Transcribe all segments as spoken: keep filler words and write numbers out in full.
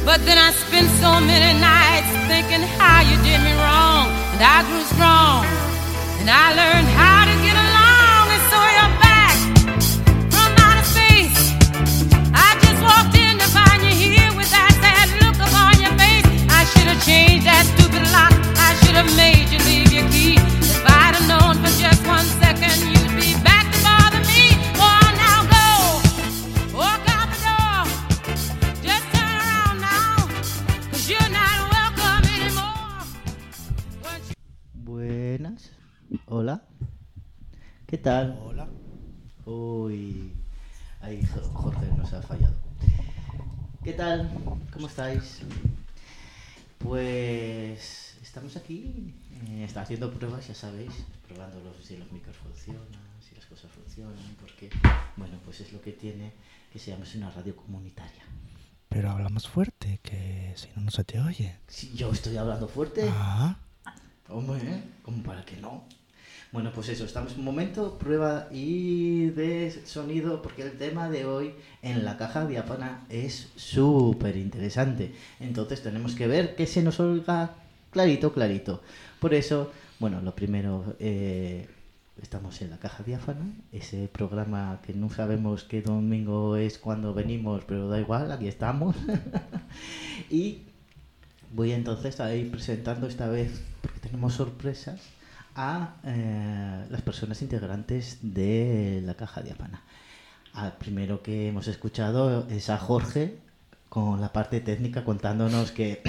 But then I spent so many nights thinking how you did me wrong, and I grew strong, and I learned how to get along, and so you're back from outer space. I just walked in to find you here with that sad look upon your face. I should have changed that stupid lock, I should have made you leave your key. If I'd have known for just one second you'd be back to bother me. Oh, now go, walk out the door, just turn around now, 'cause you're not welcome anymore. Buenas, hola, ¿qué tal? Hola. Uy, ahí Jorge nos ha fallado. ¿Qué tal? ¿Cómo estáis? Pues estamos aquí, eh, está haciendo pruebas, ya sabéis, probando los, si los micros funcionan, si las cosas funcionan, porque, bueno, pues es lo que tiene que se llama una radio comunitaria. Pero habla más fuerte, que si no, no se te oye. Si yo estoy hablando fuerte, Ah, hombre, ¿eh? Como para que no. Bueno, pues eso, estamos en un momento, prueba y de sonido, porque el tema de hoy en la caja diáfana es súper interesante. Entonces tenemos que ver que se nos oiga clarito, clarito. Por eso, bueno, lo primero, eh, estamos en la caja diáfana, ese programa que no sabemos qué domingo es cuando venimos, pero da igual, aquí estamos. Y voy entonces a ir presentando esta vez, porque tenemos sorpresas, a eh, las personas integrantes de la caja diáfana. Al primero que hemos escuchado es a Jorge, con la parte técnica, contándonos que...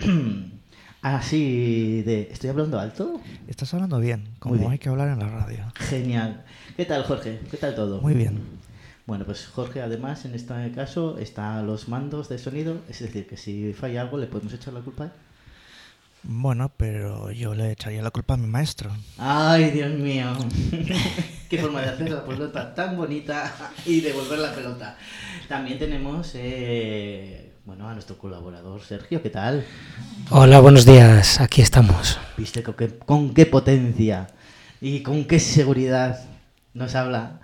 Así de... ¿Estoy hablando alto? estás hablando bien, como bien. hay que hablar en la radio. Genial. ¿Qué tal, Jorge? ¿Qué tal todo? Muy bien. Bueno, pues Jorge, además, en este caso, está a los mandos de sonido, es decir, que si falla algo, ¿le podemos echar la culpa a él? Bueno, pero yo le echaría la culpa a mi maestro. ¡Ay, Dios mío! Qué forma de hacer la pelota tan bonita y devolver la pelota. También tenemos, eh, bueno, a nuestro colaborador Sergio, ¿qué tal? Hola, buenos días, aquí estamos. ¿Viste con qué, con qué potencia y con qué seguridad nos habla?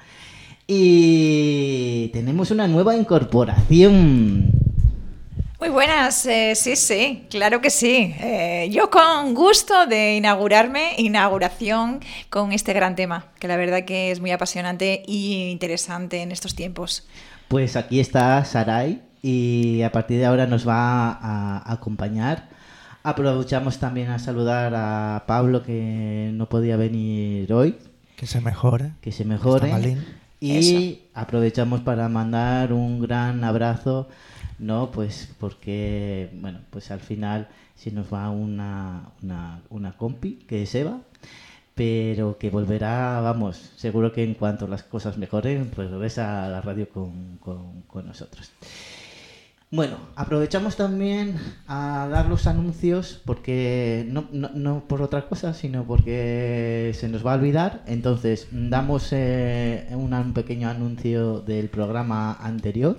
Y tenemos una nueva incorporación. Muy buenas, eh, sí, sí, claro que sí. Eh, yo con gusto de inaugurarme, inauguración con este gran tema, que la verdad que es muy apasionante y interesante en estos tiempos. Pues aquí está Saray y a partir de ahora nos va a acompañar. Aprovechamos también a saludar a Pablo, que no podía venir hoy. Que se mejore. Que se mejore. Está malín. Y Eso. aprovechamos para mandar un gran abrazo, ¿no? Pues porque, bueno, pues al final se nos va una, una, una compi, que es Eva, pero que volverá, vamos, seguro que en cuanto las cosas mejoren, pues regresa a la radio con, con, con nosotros. Bueno, aprovechamos también a dar los anuncios, porque no, no, no por otra cosa, sino porque se nos va a olvidar. Entonces, damos eh, una, un pequeño anuncio del programa anterior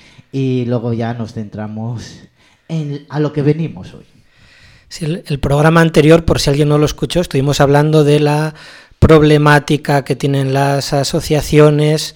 y luego ya nos centramos en a lo que venimos hoy. Sí, el, el programa anterior, por si alguien no lo escuchó, estuvimos hablando de la problemática que tienen las asociaciones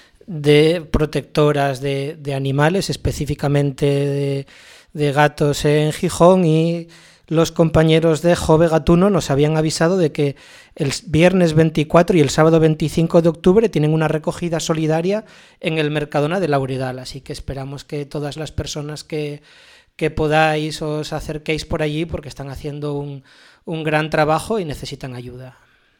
de protectoras de, de animales, específicamente de, de gatos en Gijón, y los compañeros de Jove Gatuno nos habían avisado de que el viernes veinticuatro y el sábado veinticinco de octubre tienen una recogida solidaria en el Mercadona de Lauredal, así que esperamos que todas las personas que, que podáis os acerquéis por allí, porque están haciendo un, un gran trabajo y necesitan ayuda.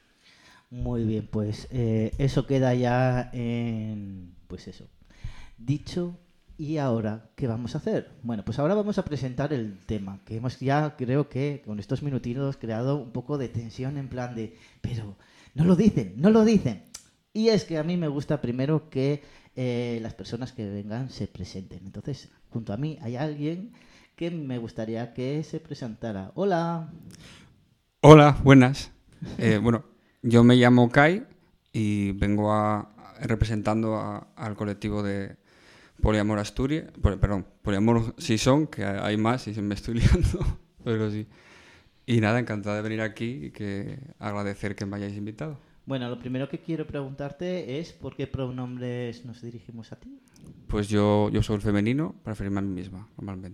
Muy bien, pues eh, eso queda ya en... Pues eso, dicho. ¿Y ahora qué vamos a hacer? Bueno, pues ahora vamos a presentar el tema, que hemos ya, creo que con estos minutitos, creado un poco de tensión en plan de... Pero no lo dicen, no lo dicen. Y es que a mí me gusta primero que eh, las personas que vengan se presenten. Entonces, junto a mí hay alguien que me gustaría que se presentara. Hola. Hola, buenas. Eh, bueno, yo me llamo Kai y vengo a, representando a, al colectivo de Poliamor Asturias, perdón, Poliamor Sison, que hay más y se me estoy liando, pero sí. Y nada, encantado de venir aquí y que agradecer que me hayáis invitado. Bueno, lo primero que quiero preguntarte es ¿por qué pronombres nos dirigimos a ti? Pues yo, yo soy el femenino para referirme a mí misma, normalmente.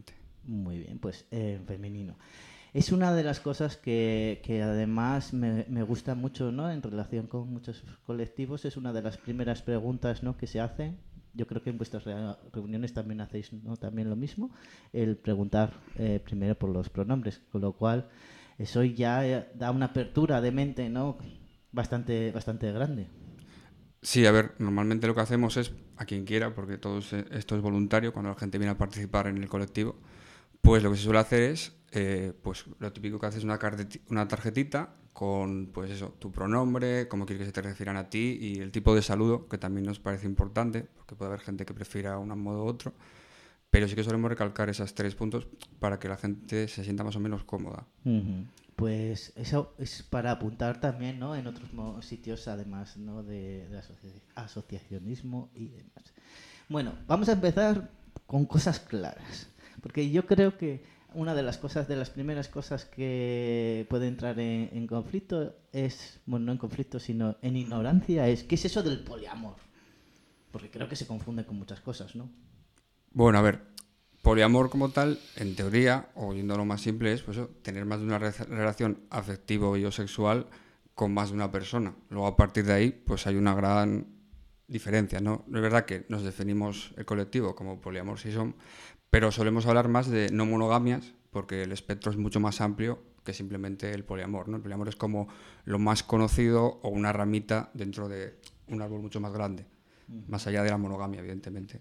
Muy bien, pues eh, en femenino. Es una de las cosas que, que además me, me gusta mucho, ¿no? En relación con muchos colectivos, es una de las primeras preguntas, ¿no?, que se hacen. Yo creo que en vuestras re- reuniones también hacéis, ¿no?, también lo mismo, el preguntar eh, primero por los pronombres, con lo cual eso ya eh, da una apertura de mente, ¿no?, bastante, bastante grande. Sí, a ver, normalmente lo que hacemos es, a quien quiera, porque todo es- esto es voluntario, cuando la gente viene a participar en el colectivo, pues lo que se suele hacer es, eh, pues lo típico que haces es una, carteti- una tarjetita con, pues eso, tu pronombre, cómo quieres que se te refieran a ti y el tipo de saludo, que también nos parece importante, porque puede haber gente que prefiera un modo u otro, pero sí que solemos recalcar esos tres puntos para que la gente se sienta más o menos cómoda. Ujú. Pues eso es para apuntar también, ¿no?, en otros mo- sitios, además, ¿no?, de, de asoci- asociacionismo y demás. Bueno, vamos a empezar con cosas claras, porque yo creo que una de las cosas, de las primeras cosas que puede entrar en, en conflicto es, bueno, no en conflicto, sino en ignorancia, es ¿qué es eso del poliamor? Porque creo que se confunde con muchas cosas, ¿no? Bueno, a ver, poliamor como tal, en teoría, o yendo a lo más simple, es pues, eso, tener más de una re- relación afectivo y o sexual con más de una persona. Luego, a partir de ahí, pues hay una gran diferencia, ¿no? Es verdad que nos definimos el colectivo como poliamor si son, pero solemos hablar más de no monogamias, porque el espectro es mucho más amplio que simplemente el poliamor, ¿no? El poliamor es como lo más conocido o una ramita dentro de un árbol mucho más grande, más allá de la monogamia, evidentemente.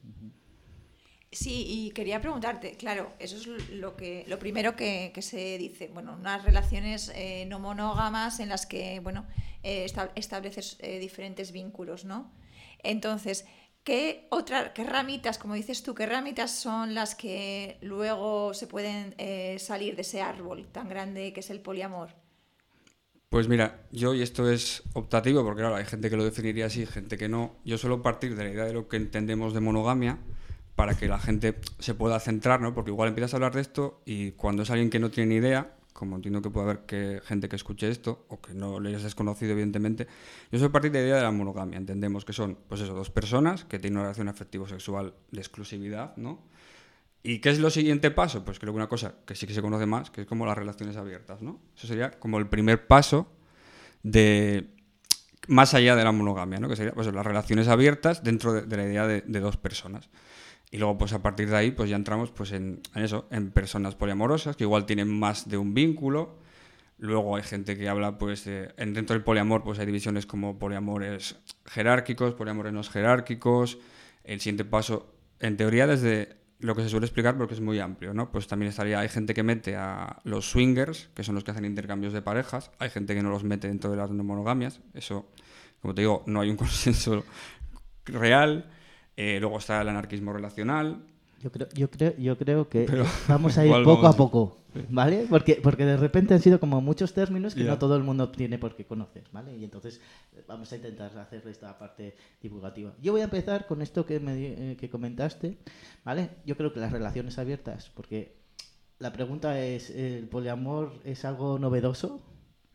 Sí, y quería preguntarte, claro, eso es lo que lo primero que, que se dice, bueno, unas relaciones eh, no monógamas en las que, bueno, eh, esta- estableces eh, diferentes vínculos, ¿no? Entonces, ¿qué otra, qué ramitas, como dices tú, qué ramitas son las que luego se pueden eh, salir de ese árbol tan grande que es el poliamor? Pues mira, yo, y esto es optativo, porque claro, hay gente que lo definiría así, gente que no. Yo suelo partir de la idea de lo que entendemos de monogamia para que la gente se pueda centrar, ¿no? Porque igual empiezas a hablar de esto y cuando es alguien que no tiene ni idea, como entiendo que puede haber que gente que escuche esto o que no le es desconocido, evidentemente, yo suelo partir de la idea de la monogamia. Entendemos que son, pues eso, dos personas que tienen una relación afectivo-sexual de exclusividad, ¿no? ¿Y qué es lo siguiente paso? Pues creo que una cosa que sí que se conoce más, que es como las relaciones abiertas, ¿no? Eso sería como el primer paso de más allá de la monogamia, ¿no? Que sería pues, las relaciones abiertas dentro de, de la idea de, de dos personas. Y luego, pues a partir de ahí, pues ya entramos pues, en, en eso, en personas poliamorosas, que igual tienen más de un vínculo. Luego hay gente que habla, pues, de, en, dentro del poliamor, pues hay divisiones como poliamores jerárquicos, poliamores no jerárquicos. El siguiente paso, en teoría, desde lo que se suele explicar, porque es muy amplio, ¿no? Pues también estaría, hay gente que mete a los swingers, que son los que hacen intercambios de parejas. Hay gente que no los mete dentro de las no monogamias. Eso, como te digo, no hay un consenso real. Eh, luego está el anarquismo relacional. Yo creo, yo creo, yo creo que Pero vamos a ir igual poco vamos- a poco, ¿vale? Porque, porque de repente han sido como muchos términos que Ya. no todo el mundo tiene por qué conocer, ¿vale? Y entonces eh, vamos a intentar hacer esta parte divulgativa. Yo voy a empezar con esto que, me, di- eh, que comentaste, ¿vale? Yo creo que las relaciones abiertas, porque la pregunta es, ¿el poliamor es algo novedoso?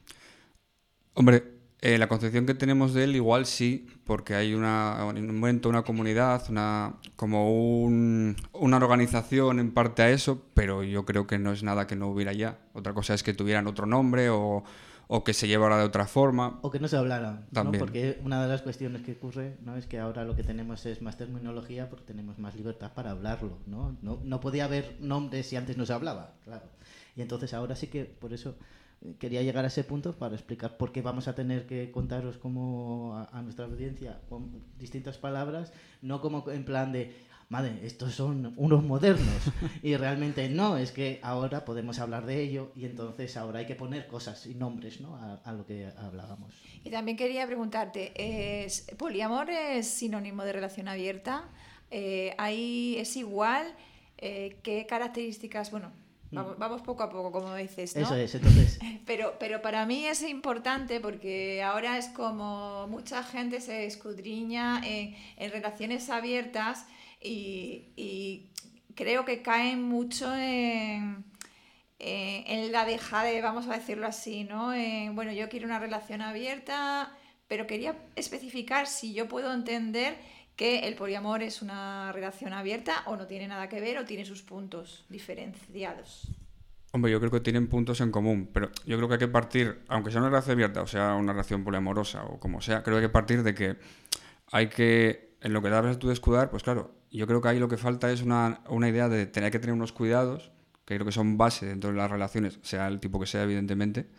Hombre, eh, la concepción que tenemos de él igual sí, porque hay una, en un momento una comunidad, una, como un- una organización en parte a eso, pero yo creo que no es nada que no hubiera ya. Otra cosa es que tuvieran otro nombre o, o que se llevara de otra forma. O que no se hablara, ¿no? También. Porque una de las cuestiones que ocurre, ¿no?, es que ahora lo que tenemos es más terminología porque tenemos más libertad para hablarlo, ¿no? No, no podía haber nombres si antes no se hablaba, claro. Y entonces ahora sí que, por eso eh, quería llegar a ese punto para explicar por qué vamos a tener que contaros como a, a nuestra audiencia con distintas palabras, no como en plan de madre, estos son unos modernos. Y realmente no, es que ahora podemos hablar de ello y entonces ahora hay que poner cosas y nombres, ¿no?, a, a lo que hablábamos. Y también quería preguntarte, ¿es, ¿poliamor es sinónimo de relación abierta? Eh, ¿ahí es igual? Eh, ¿Qué características? Bueno, vamos, vamos poco a poco, como dices, ¿no? Eso es, entonces... Pero, pero para mí es importante porque ahora es como mucha gente se escudriña en, en relaciones abiertas y, y creo que caen mucho en, en, en la dejadez, vamos a decirlo así, ¿no? En, bueno, yo quiero una relación abierta, pero quería especificar si yo puedo entender que el poliamor es una relación abierta o no tiene nada que ver o tiene sus puntos diferenciados. Hombre, yo creo que tienen puntos en común, pero yo creo que hay que partir, aunque sea una relación abierta o sea una relación poliamorosa o como sea, creo que hay que partir de que hay que, en lo que dabas tú de escudar, pues claro, yo creo que ahí lo que falta es una, una idea de tener que tener unos cuidados, que creo que son base dentro de las relaciones, sea el tipo que sea, evidentemente,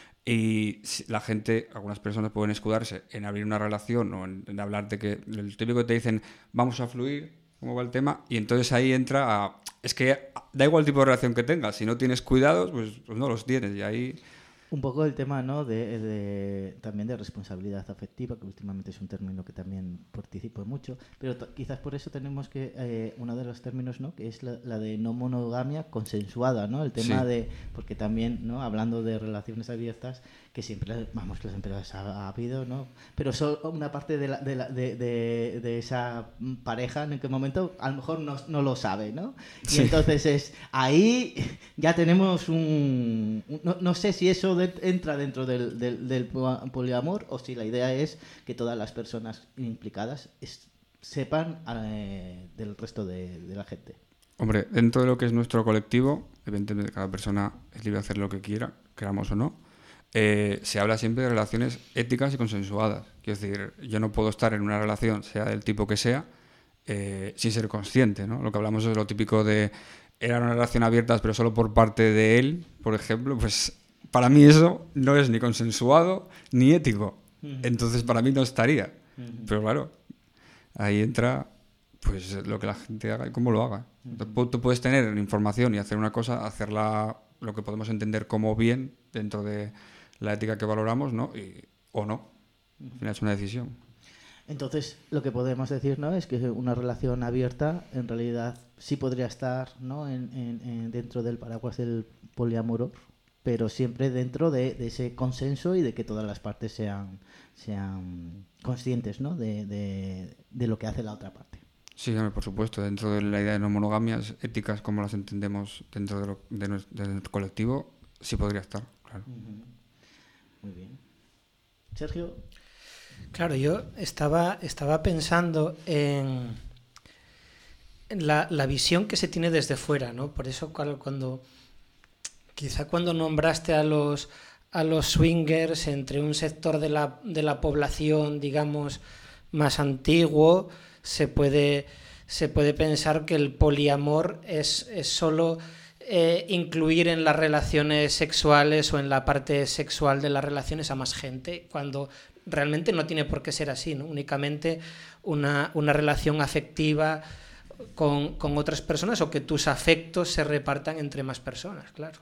y la gente, algunas personas pueden escudarse en abrir una relación o en, en hablar de que, el típico que te dicen, vamos a fluir, cómo va el tema, y entonces ahí entra a... Es que da igual el tipo de relación que tengas, si no tienes cuidados, pues, pues no los tienes, y ahí... Un poco el tema, ¿no? de, de también de responsabilidad afectiva, que últimamente es un término que también participo mucho, pero t- quizás por eso tenemos que, eh, uno de los términos, ¿no? que es la, la de no monogamia consensuada, ¿no? El tema Sí. de, porque también, ¿no? Hablando de relaciones abiertas, que siempre, vamos, que siempre las ha, ha habido, ¿no? Pero solo una parte de, la, de, la, de, de, de esa pareja en qué momento a lo mejor no, no lo sabe, ¿no? Y Sí. entonces es ahí ya tenemos un, un no, no sé si eso de, entra dentro del, del, del poliamor o si la idea es que todas las personas implicadas es, sepan eh, del resto de, de la gente. Hombre, dentro de lo que es nuestro colectivo, evidentemente cada persona es libre de hacer lo que quiera, queramos o no, eh, se habla siempre de relaciones éticas y consensuadas. Quiero decir, yo no puedo estar en una relación, sea del tipo que sea, eh, sin ser consciente, ¿no? Lo que hablamos es lo típico de era una relación abierta pero solo por parte de él, por ejemplo, pues para mí eso no es ni consensuado ni ético. Uh-huh. Entonces para mí no estaría. Uh-huh. Pero claro, ahí entra pues lo que la gente haga y cómo lo haga. Uh-huh. Tú puedes tener información y hacer una cosa, hacerla lo que podemos entender como bien dentro de la ética que valoramos, ¿no? Y, o no. Uh-huh. Al final es una decisión. Entonces, lo que podemos decir, ¿no? es que una relación abierta en realidad sí podría estar, ¿no? en, en, en dentro del paraguas del poliamor, pero siempre dentro de, de ese consenso y de que todas las partes sean, sean conscientes, ¿no? de, de, de lo que hace la otra parte. Sí, por supuesto, dentro de la idea de no monogamias éticas como las entendemos dentro de, lo, de, nuestro, de nuestro colectivo, sí podría estar, claro. Uh-huh. Muy bien. Sergio. Claro, yo estaba, estaba pensando en, en la, la visión que se tiene desde fuera, ¿no? Por eso cuando quizá cuando nombraste a los a los swingers entre un sector de la, de la población, digamos, más antiguo, se puede, se puede pensar que el poliamor es, es solo eh, incluir en las relaciones sexuales o en la parte sexual de las relaciones a más gente, cuando realmente no tiene por qué ser así, ¿no? Únicamente una, una relación afectiva con, con otras personas o que tus afectos se repartan entre más personas, claro.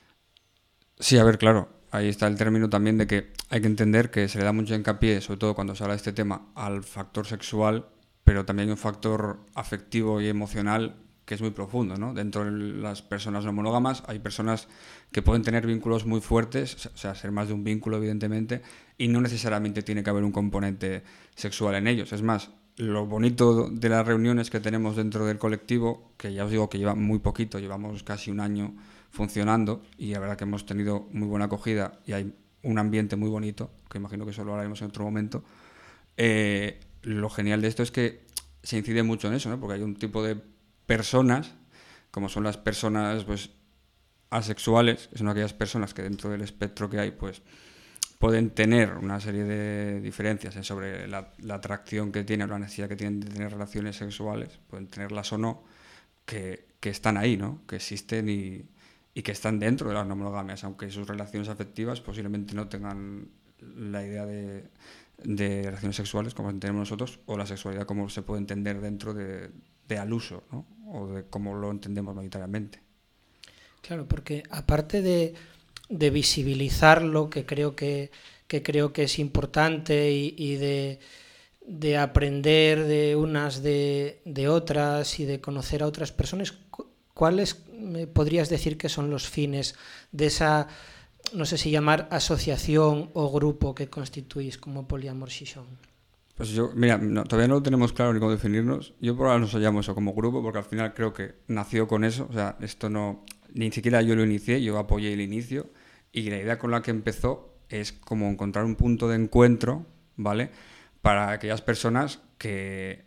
Sí, a ver, claro, ahí está el término también de que hay que entender que se le da mucho hincapié, sobre todo cuando se habla de este tema, al factor sexual, pero también hay un factor afectivo y emocional que es muy profundo, ¿no? Dentro de las personas no monógamas hay personas que pueden tener vínculos muy fuertes, o sea, ser más de un vínculo, evidentemente, y no necesariamente tiene que haber un componente sexual en ellos. Es más, lo bonito de las reuniones que tenemos dentro del colectivo, que ya os digo que lleva muy poquito, llevamos casi un año funcionando, y la verdad que hemos tenido muy buena acogida y hay un ambiente muy bonito, que imagino que eso lo hablaremos en otro momento. Eh, lo genial de esto es que se incide mucho en eso, ¿no? Porque hay un tipo de personas, como son las personas pues asexuales, que son aquellas personas que dentro del espectro que hay pues pueden tener una serie de diferencias sobre la, la atracción que tienen o la necesidad que tienen de tener relaciones sexuales, pueden tenerlas o no, que, que están ahí, ¿no? Que existen y, y que están dentro de las no monogamias, aunque sus relaciones afectivas posiblemente no tengan la idea de, de relaciones sexuales como tenemos nosotros, o la sexualidad como se puede entender dentro de, de al uso, ¿no? O de cómo lo entendemos mayoritariamente. Claro, porque aparte de, de visibilizarlo, que creo que, que creo que es importante, y, y de, de aprender de unas de, de otras y de conocer a otras personas, ¿cuáles me podrías decir que son los fines de esa, no sé si llamar asociación o grupo que constituís como Poliamor Xixón? Pues yo, mira, no, todavía no lo tenemos claro ni cómo definirnos. Yo por ahora nos llamo eso como grupo, porque al final creo que nació con eso. O sea, esto no, ni siquiera yo lo inicié, yo apoyé el inicio. Y la idea con la que empezó es como encontrar un punto de encuentro, ¿vale? Para aquellas personas que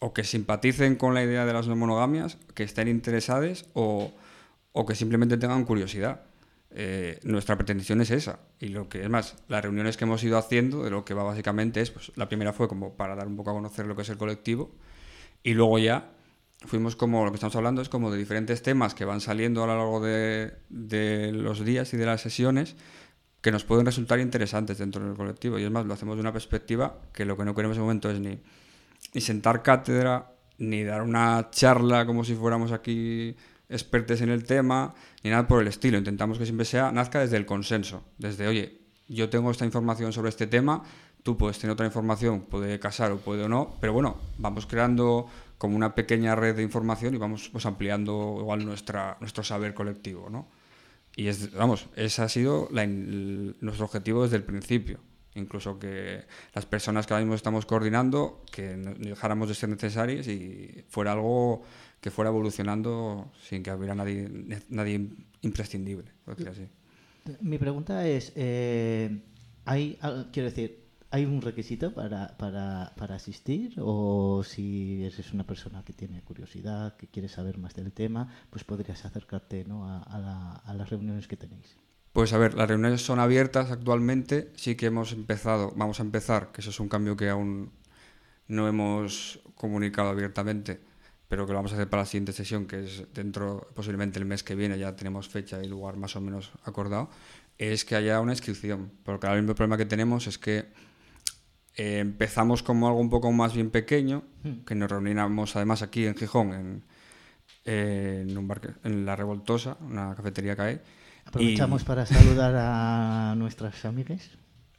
o que simpaticen con la idea de las no monogamias, que estén interesados o, o que simplemente tengan curiosidad. Eh, nuestra pretensión es esa, y lo que es más, las reuniones que hemos ido haciendo, de lo que va básicamente es, pues la primera fue como para dar un poco a conocer lo que es el colectivo, y luego ya fuimos como, lo que estamos hablando es como de diferentes temas que van saliendo a lo largo de, de los días y de las sesiones, que nos pueden resultar interesantes dentro del colectivo, y es más, lo hacemos de una perspectiva que lo que no queremos en ese momento es ni, ni sentar cátedra, ni dar una charla como si fuéramos aquí expertos en el tema, ni nada por el estilo. Intentamos que siempre sea, nazca desde el consenso, desde, oye, yo tengo esta información sobre este tema, tú puedes tener otra información, puede casar o puede o no, pero bueno, vamos creando como una pequeña red de información y vamos pues ampliando igual nuestra, nuestro saber colectivo, ¿no? Y es, vamos, ese ha sido la, el, nuestro objetivo desde el principio. Incluso que las personas que ahora mismo estamos coordinando, que no dejáramos de ser necesarias y fuera algo que fuera evolucionando sin que hubiera nadie, nadie imprescindible, por decir así. Mi pregunta es, eh, ¿hay, quiero decir, ¿hay un requisito para, para, para asistir? O si eres una persona que tiene curiosidad, que quiere saber más del tema, pues podrías acercarte, ¿no?, a, a, la, a las reuniones que tenéis. Pues a ver, las reuniones son abiertas actualmente, sí que hemos empezado, vamos a empezar, que eso es un cambio que aún no hemos comunicado abiertamente, pero que lo vamos a hacer para la siguiente sesión, que es dentro, posiblemente el mes que viene, ya tenemos fecha y lugar más o menos acordado, es que haya una inscripción, porque el mismo problema que tenemos es que eh, empezamos como algo un poco más bien pequeño, que nos reunimos además aquí en Gijón, en, eh, en, un bar que, en La Revoltosa, una cafetería que hay. Aprovechamos y... para saludar a nuestras amigas.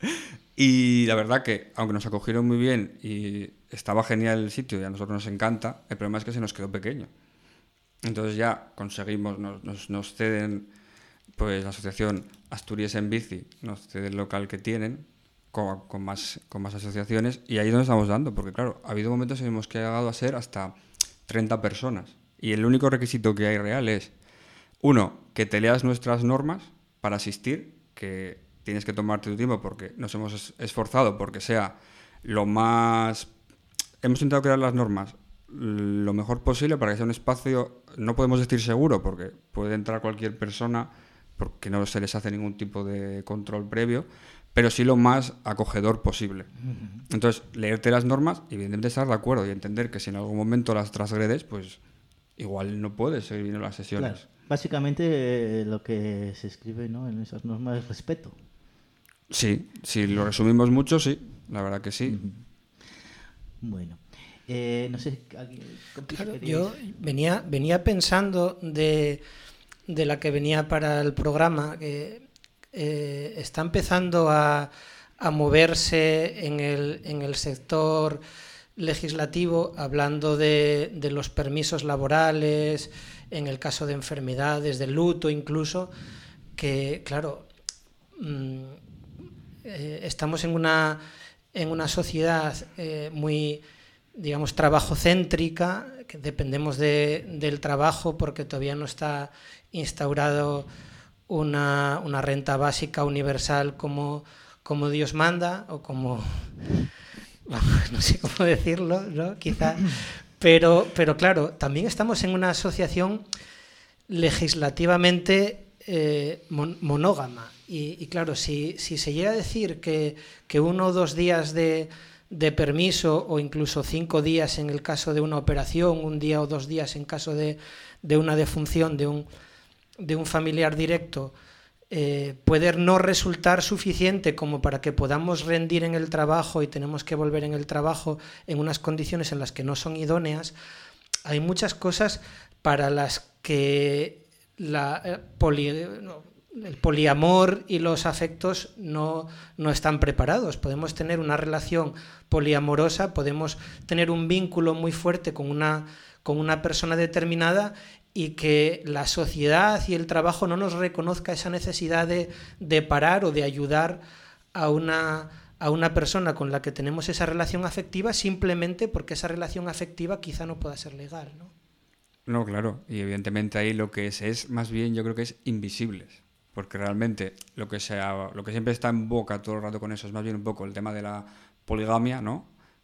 Y la verdad que, aunque nos acogieron muy bien y estaba genial el sitio y a nosotros nos encanta, el problema es que se nos quedó pequeño. Entonces ya conseguimos, nos, nos, nos ceden, pues la asociación Asturias en Bici, nos cede el local que tienen con, con, más, con más asociaciones, y ahí es donde estamos dando, porque claro, ha habido momentos en los que ha llegado a ser hasta treinta personas. Y el único requisito que hay real es, uno, que te leas nuestras normas para asistir, que tienes que tomarte tu tiempo porque nos hemos esforzado porque sea lo más... Hemos intentado crear las normas lo mejor posible para que sea un espacio, no podemos decir seguro porque puede entrar cualquier persona porque no se les hace ningún tipo de control previo, pero sí lo más acogedor posible. Entonces, leerte las normas y evidentemente estar de acuerdo y entender que si en algún momento las transgredes, pues igual no puedes seguir viendo las sesiones. Claro. Básicamente eh, lo que se escribe, ¿no?, en esas normas es respeto. Sí, si lo resumimos mucho, sí, la verdad que sí. Uh-huh. Bueno, eh, no sé, claro, yo venía, venía pensando de, de la que venía para el programa, que eh, está empezando a, a moverse en el, en el sector legislativo, hablando de, de los permisos laborales, en el caso de enfermedades, de luto incluso, que claro, mmm, eh, estamos en una, en una sociedad eh, muy, digamos, trabajocéntrica, que dependemos de, del trabajo porque todavía no está instaurado una, una renta básica universal como, como Dios manda, o como, no sé cómo decirlo, ¿no? Quizá... Pero, pero claro, también estamos en una asociación legislativamente eh, mon monógama. Y, y claro, si, si se llega a decir que, que uno o dos días de, de permiso, o incluso cinco días en el caso de una operación, un día o dos días en caso de, de una defunción de un, de un familiar directo, Eh, puede no resultar suficiente como para que podamos rendir en el trabajo y tenemos que volver en el trabajo en unas condiciones en las que no son idóneas, hay muchas cosas para las que la, eh, poli, no, el poliamor y los afectos no, no están preparados. Podemos tener una relación poliamorosa, podemos tener un vínculo muy fuerte con una, con una persona determinada, y que la sociedad y el trabajo no nos reconozca esa necesidad de, de parar o de ayudar a una, a una persona con la que tenemos esa relación afectiva, simplemente porque esa relación afectiva quizá no pueda ser legal, ¿no? No, claro, y evidentemente ahí lo que es, es más bien, yo creo que es invisibles, porque realmente lo que, sea, lo que siempre está en boca todo el rato con eso es más bien un poco el tema de la poligamia, ¿no?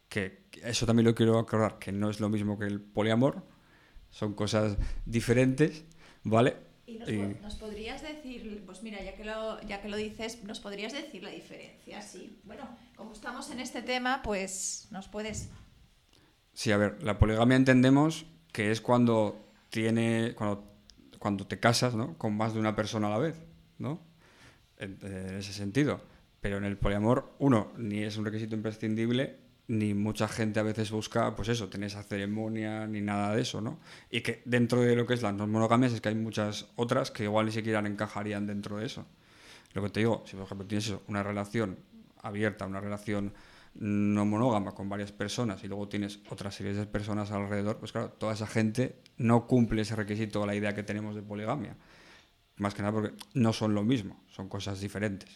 que eso también lo quiero aclarar, que no es lo mismo que el poliamor, son cosas diferentes, ¿vale? ¿Y nos, Y... nos podrías decir, pues mira, ya que, lo, ya que lo dices, nos podrías decir la diferencia? Sí, bueno, como estamos en este tema, pues nos puedes... Sí, a ver, la poligamia entendemos que es cuando, tiene, cuando, cuando te casas, ¿no?, con más de una persona a la vez, ¿no? En, en ese sentido. Pero en el poliamor, uno, ni es un requisito imprescindible, ni mucha gente a veces busca, pues eso, tener esa ceremonia, ni nada de eso, ¿no? Y que dentro de lo que es las no monogamias es que hay muchas otras que igual ni siquiera encajarían dentro de eso. Lo que te digo, si por ejemplo tienes eso, una relación abierta, una relación no monógama con varias personas y luego tienes otras series de personas alrededor, pues claro, toda esa gente no cumple ese requisito o la idea que tenemos de poligamia. Más que nada porque no son lo mismo, son cosas diferentes.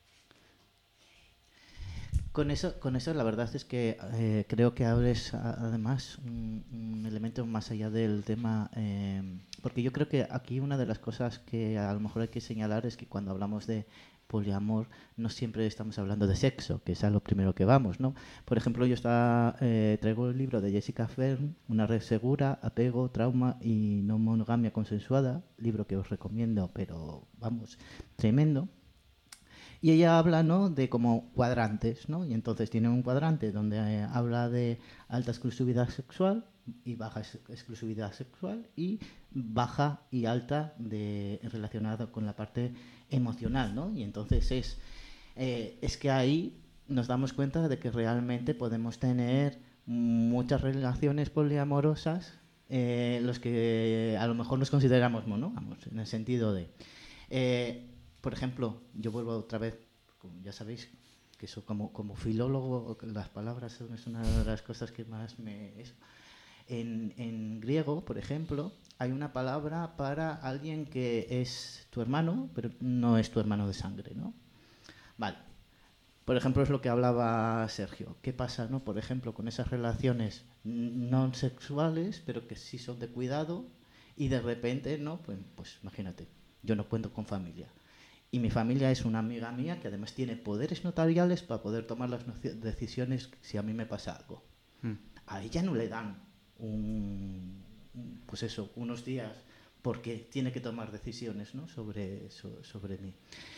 Con eso, con eso la verdad es que eh, creo que abres a, además un, un elemento más allá del tema, eh, porque yo creo que aquí una de las cosas que a lo mejor hay que señalar es que cuando hablamos de poliamor no siempre estamos hablando de sexo, que es a lo primero que vamos, ¿no? Por ejemplo, yo está, eh, traigo el libro de Jessica Fern, Una red segura, apego, trauma y no monogamia consensuada, libro que os recomiendo, pero vamos, tremendo. Y ella habla, ¿no?, de como cuadrantes, ¿no? Y entonces tiene un cuadrante donde eh, habla de alta exclusividad sexual y baja ex exclusividad sexual y baja y alta de, relacionada con la parte emocional, ¿no? Y entonces es, eh, es que ahí nos damos cuenta de que realmente podemos tener muchas relaciones poliamorosas, eh, los que a lo mejor nos consideramos monógamos, en el sentido de... Eh, Por ejemplo, yo vuelvo otra vez, ya sabéis que eso como, como filólogo, las palabras son una de las cosas que más me... Eso. En, en griego, por ejemplo, hay una palabra para alguien que es tu hermano, pero no es tu hermano de sangre, ¿no? Vale. Por ejemplo, es lo que hablaba Sergio. ¿Qué pasa, no? Por ejemplo, con esas relaciones no sexuales, pero que sí son de cuidado, y de repente, ¿no? Pues, pues imagínate, yo no cuento con familia. Y mi familia es una amiga mía que además tiene poderes notariales para poder tomar las decisiones si a mí me pasa algo. Mm. A ella no le dan un, pues eso, unos días porque tiene que tomar decisiones, ¿no?, sobre, so, sobre mí.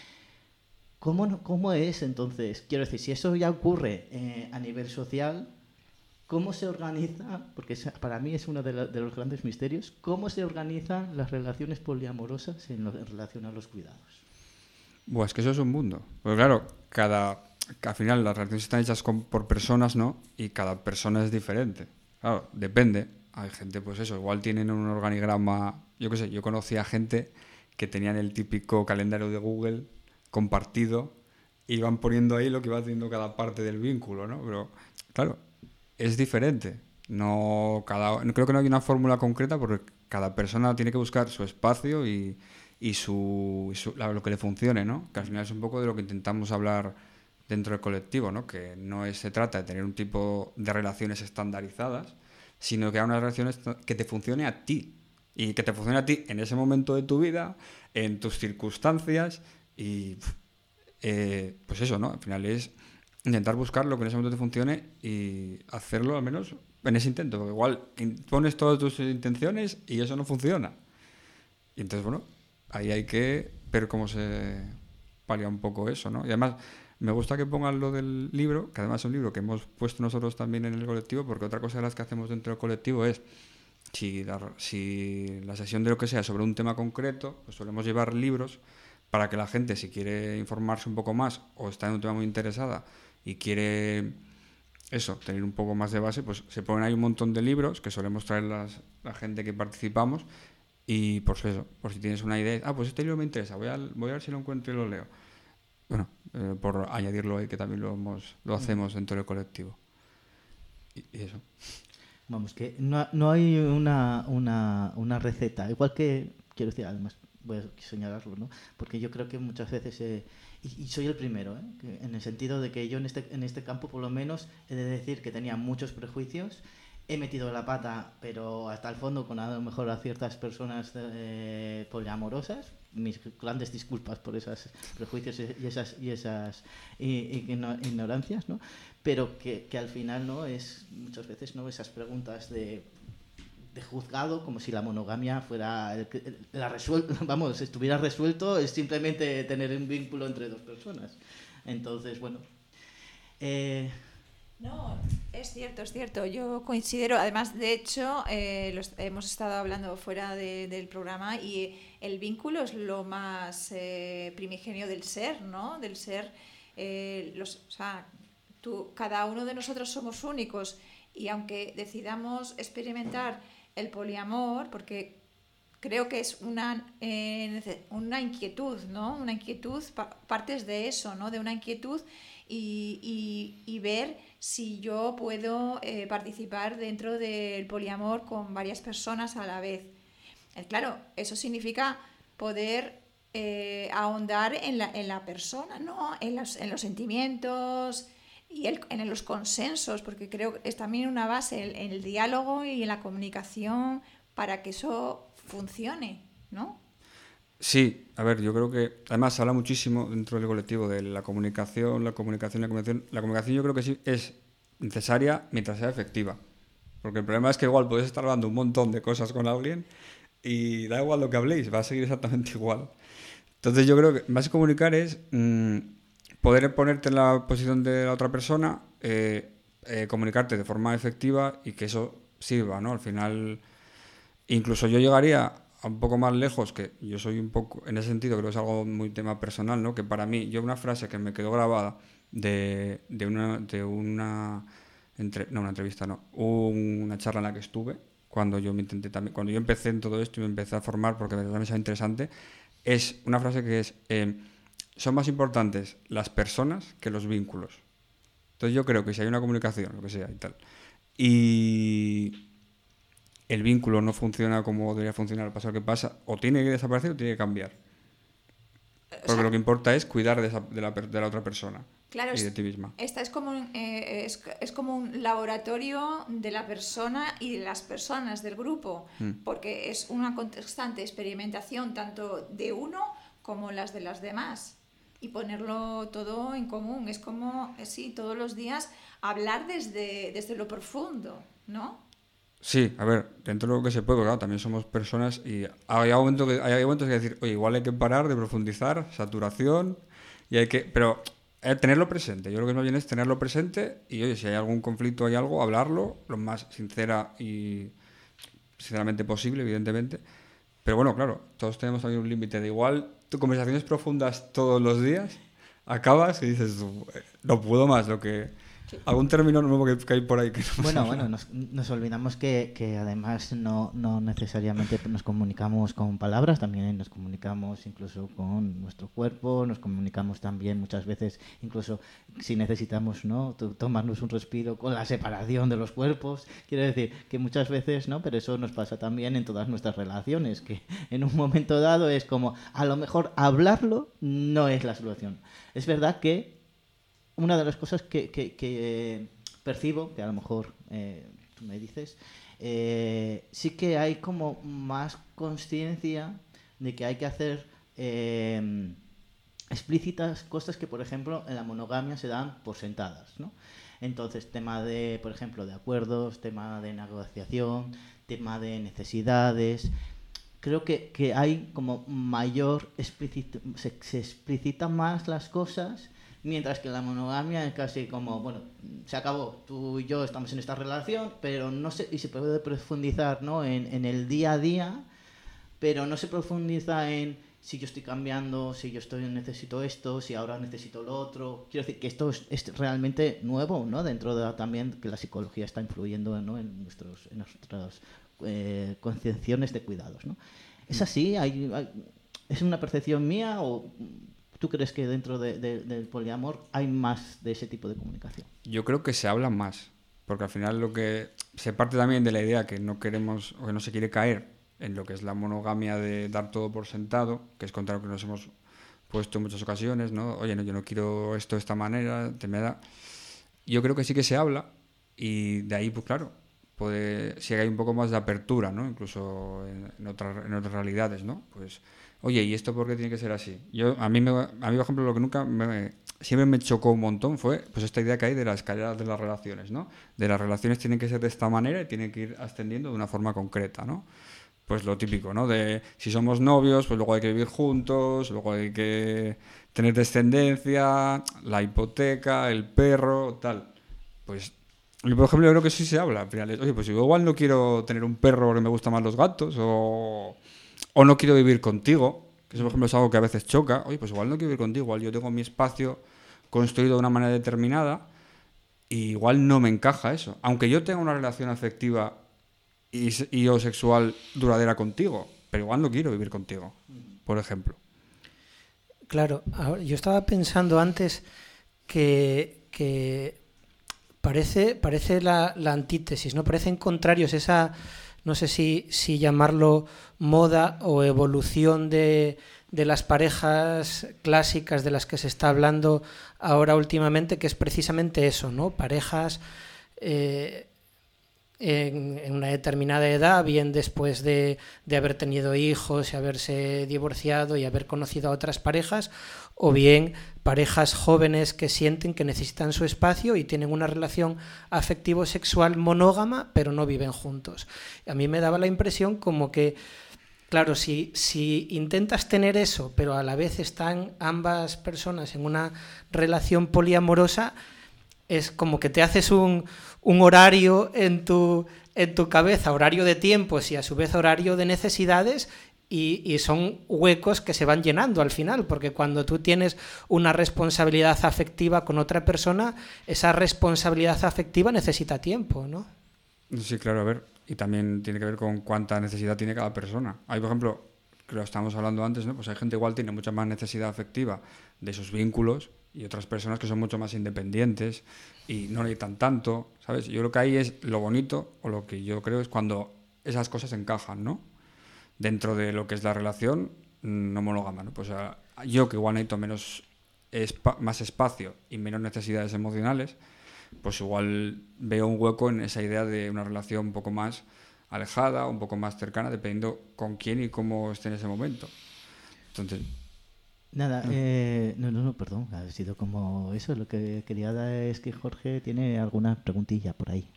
¿Cómo, ¿Cómo es entonces? Quiero decir, si eso ya ocurre eh, a nivel social, ¿cómo se organiza? Porque esa, para mí es uno de, la, de los grandes misterios. ¿Cómo se organizan las relaciones poliamorosas en, lo, en relación a los cuidados? Buah, es que eso es un mundo. Porque claro, cada, al final las relaciones están hechas con, por personas, ¿no? Y cada persona es diferente. Claro, depende. Hay gente, pues eso, igual tienen un organigrama... Yo qué sé, yo conocía gente que tenían el típico calendario de Google compartido y iban poniendo ahí lo que iba haciendo cada parte del vínculo, ¿no? Pero, claro, es diferente. No, cada, no creo que no hay una fórmula concreta porque cada persona tiene que buscar su espacio y... y su, su, lo que le funcione, ¿no? Que al final es un poco de lo que intentamos hablar dentro del colectivo, ¿no? Que no es, se trata de tener un tipo de relaciones estandarizadas, sino que hay unas relaciones que te funcione a ti y que te funcione a ti en ese momento de tu vida, en tus circunstancias y eh, pues eso, ¿no? Al final es intentar buscar lo que en ese momento te funcione y hacerlo al menos en ese intento, porque igual pones todas tus intenciones y eso no funciona. Y entonces, bueno, ahí hay que ver cómo se palia un poco eso, ¿no? Y además me gusta que pongan lo del libro, que además es un libro que hemos puesto nosotros también en el colectivo, porque otra cosa de las que hacemos dentro del colectivo es, si la, si la sesión de lo que sea sobre un tema concreto, pues solemos llevar libros para que la gente, si quiere informarse un poco más o está en un tema muy interesada y quiere eso, tener un poco más de base, pues se ponen ahí un montón de libros que solemos traer las, la gente que participamos. Y por eso, por si tienes una idea, ah, pues este libro me interesa, voy a, voy a ver si lo encuentro y lo leo. Bueno, eh, por añadirlo ahí, que también lo, hemos, lo hacemos dentro del colectivo. Y, y eso. Vamos, que no, no hay una, una, una receta. Igual que, quiero decir, además voy a señalarlo, ¿no? Porque yo creo que muchas veces, eh, y, y soy el primero, ¿eh? Que en el sentido de que yo en este, en este campo por lo menos he de decir que tenía muchos prejuicios he metido la pata, pero hasta el fondo, con a lo mejor a ciertas personas eh, poliamorosas. Mis grandes disculpas por esos prejuicios y esas y esas y, y ignorancias, ¿no? Pero que, que al final, ¿no? Es muchas veces, ¿no? Esas preguntas de, de juzgado, como si la monogamia fuera el, el, la resuel, vamos, estuviera resuelto, es simplemente tener un vínculo entre dos personas. Entonces, bueno. Eh, No, es cierto, es cierto. Yo considero, además, de hecho, eh, los, hemos estado hablando fuera de, del programa y el vínculo es lo más eh, primigenio del ser, ¿no? Del ser, eh, los, o sea, tú, cada uno de nosotros somos únicos y aunque decidamos experimentar el poliamor, porque creo que es una, eh, una inquietud, ¿no? Una inquietud, pa- partes de eso, ¿no? De una inquietud y, y, y ver si yo puedo eh, participar dentro del poliamor con varias personas a la vez. Eh, claro, eso significa poder eh, ahondar en la, en la persona, ¿no? En los, en los sentimientos y el, en los consensos, porque creo que es también una base en, en el diálogo y en la comunicación para que eso funcione, ¿no? Sí, a ver, yo creo que además se habla muchísimo dentro del colectivo de la comunicación, la comunicación, la comunicación. La comunicación yo creo que sí es necesaria mientras sea efectiva. Porque el problema es que igual podéis estar hablando un montón de cosas con alguien y da igual lo que habléis, va a seguir exactamente igual. Entonces yo creo que más que comunicar es mmm, poder ponerte en la posición de la otra persona, eh, eh, comunicarte de forma efectiva y que eso sirva, ¿no? Al final, incluso yo llegaría un poco más lejos, que yo soy un poco, en ese sentido creo que es algo muy tema personal, ¿no? Que para mí, yo una frase que me quedó grabada de, de una, de una, entre, no una entrevista, no, una charla en la que estuve, cuando yo me intenté también, cuando yo empecé en todo esto y me empecé a formar porque de verdad me salió interesante, es una frase que es, eh, son más importantes las personas que los vínculos. Entonces yo creo que si hay una comunicación, lo que sea y tal, y el vínculo no funciona como debería funcionar, pasa lo que pasa, o tiene que desaparecer o tiene que cambiar. Porque o sea, lo que importa es cuidar de, esa, de, la, de la otra persona, claro, y de ti misma. Esta es como, un, eh, es, es como un laboratorio de la persona y de las personas del grupo, mm. porque es una constante experimentación tanto de uno como las de las demás. Y ponerlo todo en común. Es como, sí, todos los días hablar desde, desde lo profundo, ¿no? Sí, a ver, dentro de lo que se puede, claro, también somos personas y hay momentos que hay momentos que decir, oye, igual hay que parar de profundizar, saturación, y hay que, pero eh, tenerlo presente. Yo creo que más bien es tenerlo presente y, oye, si hay algún conflicto, hay algo, hablarlo lo más sincera y sinceramente posible, evidentemente. Pero bueno, claro, todos tenemos también un límite de igual, tus conversaciones profundas todos los días, acabas y dices, no puedo más, lo que... Sí. ¿Algún término nuevo que, que hay por ahí? Que no bueno, bueno, nos, nos olvidamos que, que además no, no necesariamente nos comunicamos con palabras, también nos comunicamos incluso con nuestro cuerpo, nos comunicamos también muchas veces, incluso si necesitamos, ¿no?, tomarnos un respiro con la separación de los cuerpos. Quiero decir que muchas veces, ¿no?, pero eso nos pasa también en todas nuestras relaciones, que en un momento dado es como, a lo mejor hablarlo no es la solución. Es verdad que una de las cosas que, que, que eh, percibo, que a lo mejor eh, tú me dices, eh, sí que hay como más conciencia de que hay que hacer eh, explícitas cosas que, por ejemplo, en la monogamia se dan por sentadas, ¿no? Entonces, tema de, por ejemplo, de acuerdos, tema de negociación, tema de necesidades. Creo que, que hay como mayor, explicit- se, se explicitan más las cosas. Mientras que la monogamia es casi como, bueno, se acabó, tú y yo estamos en esta relación, pero no sé, y se puede profundizar, ¿no?, en, en el día a día, pero no se profundiza en si yo estoy cambiando, si yo estoy necesito esto, si ahora necesito lo otro. Quiero decir que esto es, es realmente nuevo, ¿no?, dentro de también que la psicología está influyendo, ¿no?, en, nuestros, en nuestras eh, concepciones de cuidados, ¿no? ¿Es así? ¿Hay, hay, ¿Es una percepción mía o...? ¿Tú crees que dentro de, de, del poliamor hay más de ese tipo de comunicación? Yo creo que se habla más, porque al final lo que se parte también de la idea que no queremos o que no se quiere caer en lo que es la monogamia de dar todo por sentado, que es contra lo que nos hemos puesto en muchas ocasiones, ¿no? Oye, no, yo no quiero esto de esta manera, te me da. Yo creo que sí que se habla y de ahí, pues claro, puede, si hay un poco más de apertura, ¿no? Incluso en, en, otras, en otras realidades, ¿no? Pues, oye, ¿y esto por qué tiene que ser así? Yo, a mí, me, a mí por ejemplo, lo que nunca me, siempre me chocó un montón fue pues esta idea que hay de la escalera de las relaciones, ¿no? De las relaciones tienen que ser de esta manera y tienen que ir ascendiendo de una forma concreta, ¿no? Pues lo típico, ¿no? De si somos novios, pues luego hay que vivir juntos, luego hay que tener descendencia, la hipoteca, el perro, tal. Pues yo, por ejemplo, yo creo que sí se habla. Oye, pues yo igual no quiero tener un perro porque me gustan más los gatos, o, o no quiero vivir contigo, que eso, por ejemplo, es algo que a veces choca. Oye, pues igual no quiero vivir contigo, igual yo tengo mi espacio construido de una manera determinada y igual no me encaja eso. Aunque yo tenga una relación afectiva y, y o sexual duradera contigo, pero igual no quiero vivir contigo, por ejemplo. Claro, ahora, yo estaba pensando antes que, que parece, parece la, la antítesis, ¿no? Parecen contrarios esa, no sé si, si llamarlo moda o evolución de, de las parejas clásicas de las que se está hablando ahora últimamente, que es precisamente eso, ¿no? Parejas eh, en, en una determinada edad, bien después de, de haber tenido hijos y haberse divorciado y haber conocido a otras parejas, o bien parejas jóvenes que sienten que necesitan su espacio y tienen una relación afectivo-sexual monógama, pero no viven juntos. A mí me daba la impresión como que, claro, si, si intentas tener eso, pero a la vez están ambas personas en una relación poliamorosa, es como que te haces un, un horario en tu, en tu cabeza, horario de tiempos y a su vez horario de necesidades, y, y son huecos que se van llenando al final, porque cuando tú tienes una responsabilidad afectiva con otra persona, esa responsabilidad afectiva necesita tiempo, ¿no? Sí, claro, a ver, y también tiene que ver con cuánta necesidad tiene cada persona. Hay, por ejemplo, que lo estábamos hablando antes, ¿no? Pues hay gente igual tiene mucha más necesidad afectiva de sus vínculos y otras personas que son mucho más independientes y no necesitan tanto, ¿sabes? Yo creo que ahí es lo bonito, o lo que yo creo es cuando esas cosas encajan, ¿no? Dentro de lo que es la relación no monógama, ¿no? Pues a, yo que igual necesito menos espa- más espacio y menos necesidades emocionales, pues igual veo un hueco en esa idea de una relación un poco más alejada, un poco más cercana, dependiendo con quién y cómo esté en ese momento. Entonces... Nada, eh, no, no, no, perdón, ha sido como eso. Lo que quería dar es que Jorge tiene alguna preguntilla por ahí.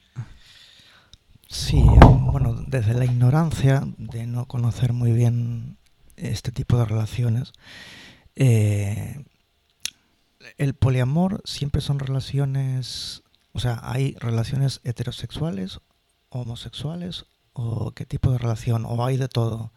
Sí, bueno, desde la ignorancia de no conocer muy bien este tipo de relaciones, eh, el poliamor siempre son relaciones, o sea, ¿hay relaciones heterosexuales, homosexuales, o qué tipo de relación, o hay de todo?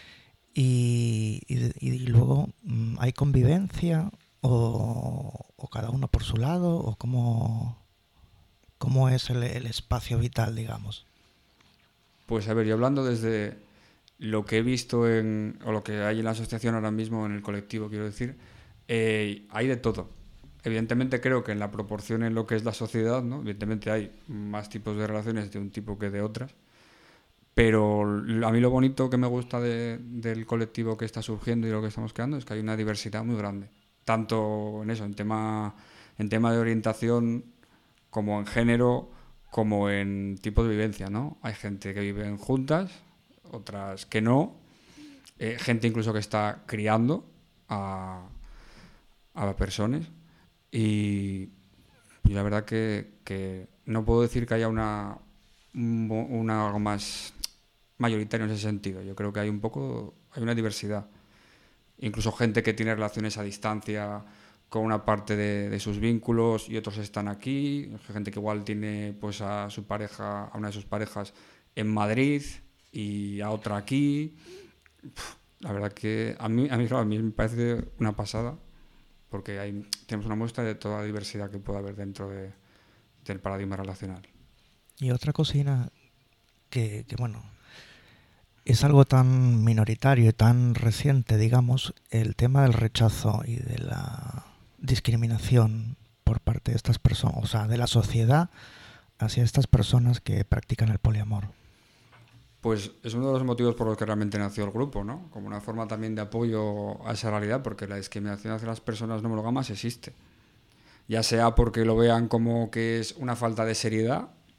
Y, y, y luego, ¿hay convivencia o, o cada uno por su lado? ¿O cómo, cómo es el, el espacio vital, digamos? Pues a ver, yo hablando desde lo que he visto en, o lo que hay en la asociación ahora mismo, en el colectivo, quiero decir, eh, hay de todo. Evidentemente creo que en la proporción en lo que es la sociedad, ¿no? Evidentemente hay más tipos de relaciones de un tipo que de otras. Pero a mí lo bonito que me gusta de, del colectivo que está surgiendo y lo que estamos creando es que hay una diversidad muy grande. Tanto en eso, en tema, en tema de orientación, como en género, como en tipo de vivencia, ¿no? Hay gente que vive juntas, otras que no. Eh, gente incluso que está criando a, a personas. Y, y la verdad que, que no puedo decir que haya una, una algo más mayoritario en ese sentido. Yo creo que hay un poco, hay una diversidad. Incluso gente que tiene relaciones a distancia con una parte de, de sus vínculos y otros están aquí. Gente que igual tiene pues a su pareja, a una de sus parejas en Madrid y a otra aquí. La verdad que a mí, a mí, claro, a mí me parece una pasada, porque hay, tenemos una muestra de toda la diversidad que puede haber dentro de, del paradigma relacional. Y otra cocina que, que bueno, es algo tan minoritario y tan reciente, digamos, el tema del rechazo y de la discriminación por parte de estas personas, o sea, de la sociedad hacia estas personas que practican el poliamor. Pues es uno de los motivos por los que realmente nació el grupo, ¿no? Como una forma también de apoyo a esa realidad, porque la discriminación hacia las personas no monógamas existe. Ya sea porque lo vean como que es una falta de seriedad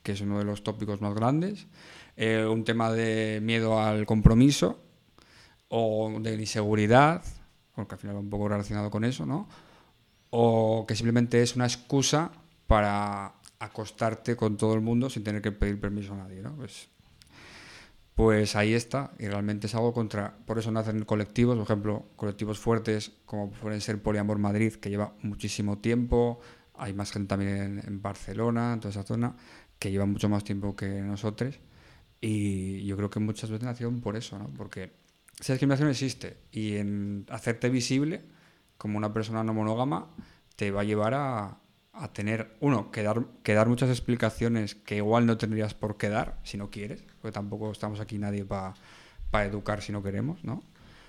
que es uno de los tópicos más grandes, eh, un tema de miedo al compromiso o de inseguridad, porque al final va un poco relacionado con eso, ¿no? O que simplemente es una excusa para acostarte con todo el mundo sin tener que pedir permiso a nadie, ¿no? Pues, pues ahí está, y realmente es algo contra... Por eso nacen colectivos, por ejemplo, colectivos fuertes como pueden ser Poliamor Madrid, que lleva muchísimo tiempo, hay más gente también en, en Barcelona, en toda esa zona, que lleva mucho más tiempo que nosotros, y yo creo que muchas veces nacieron por eso, ¿no? Porque esa discriminación existe, y en hacerte visible como una persona no monógama te va a llevar a, a tener, uno, que dar, que dar muchas explicaciones que igual no tendrías por qué dar si no quieres, porque tampoco estamos aquí nadie para pa educar si no queremos, ¿no?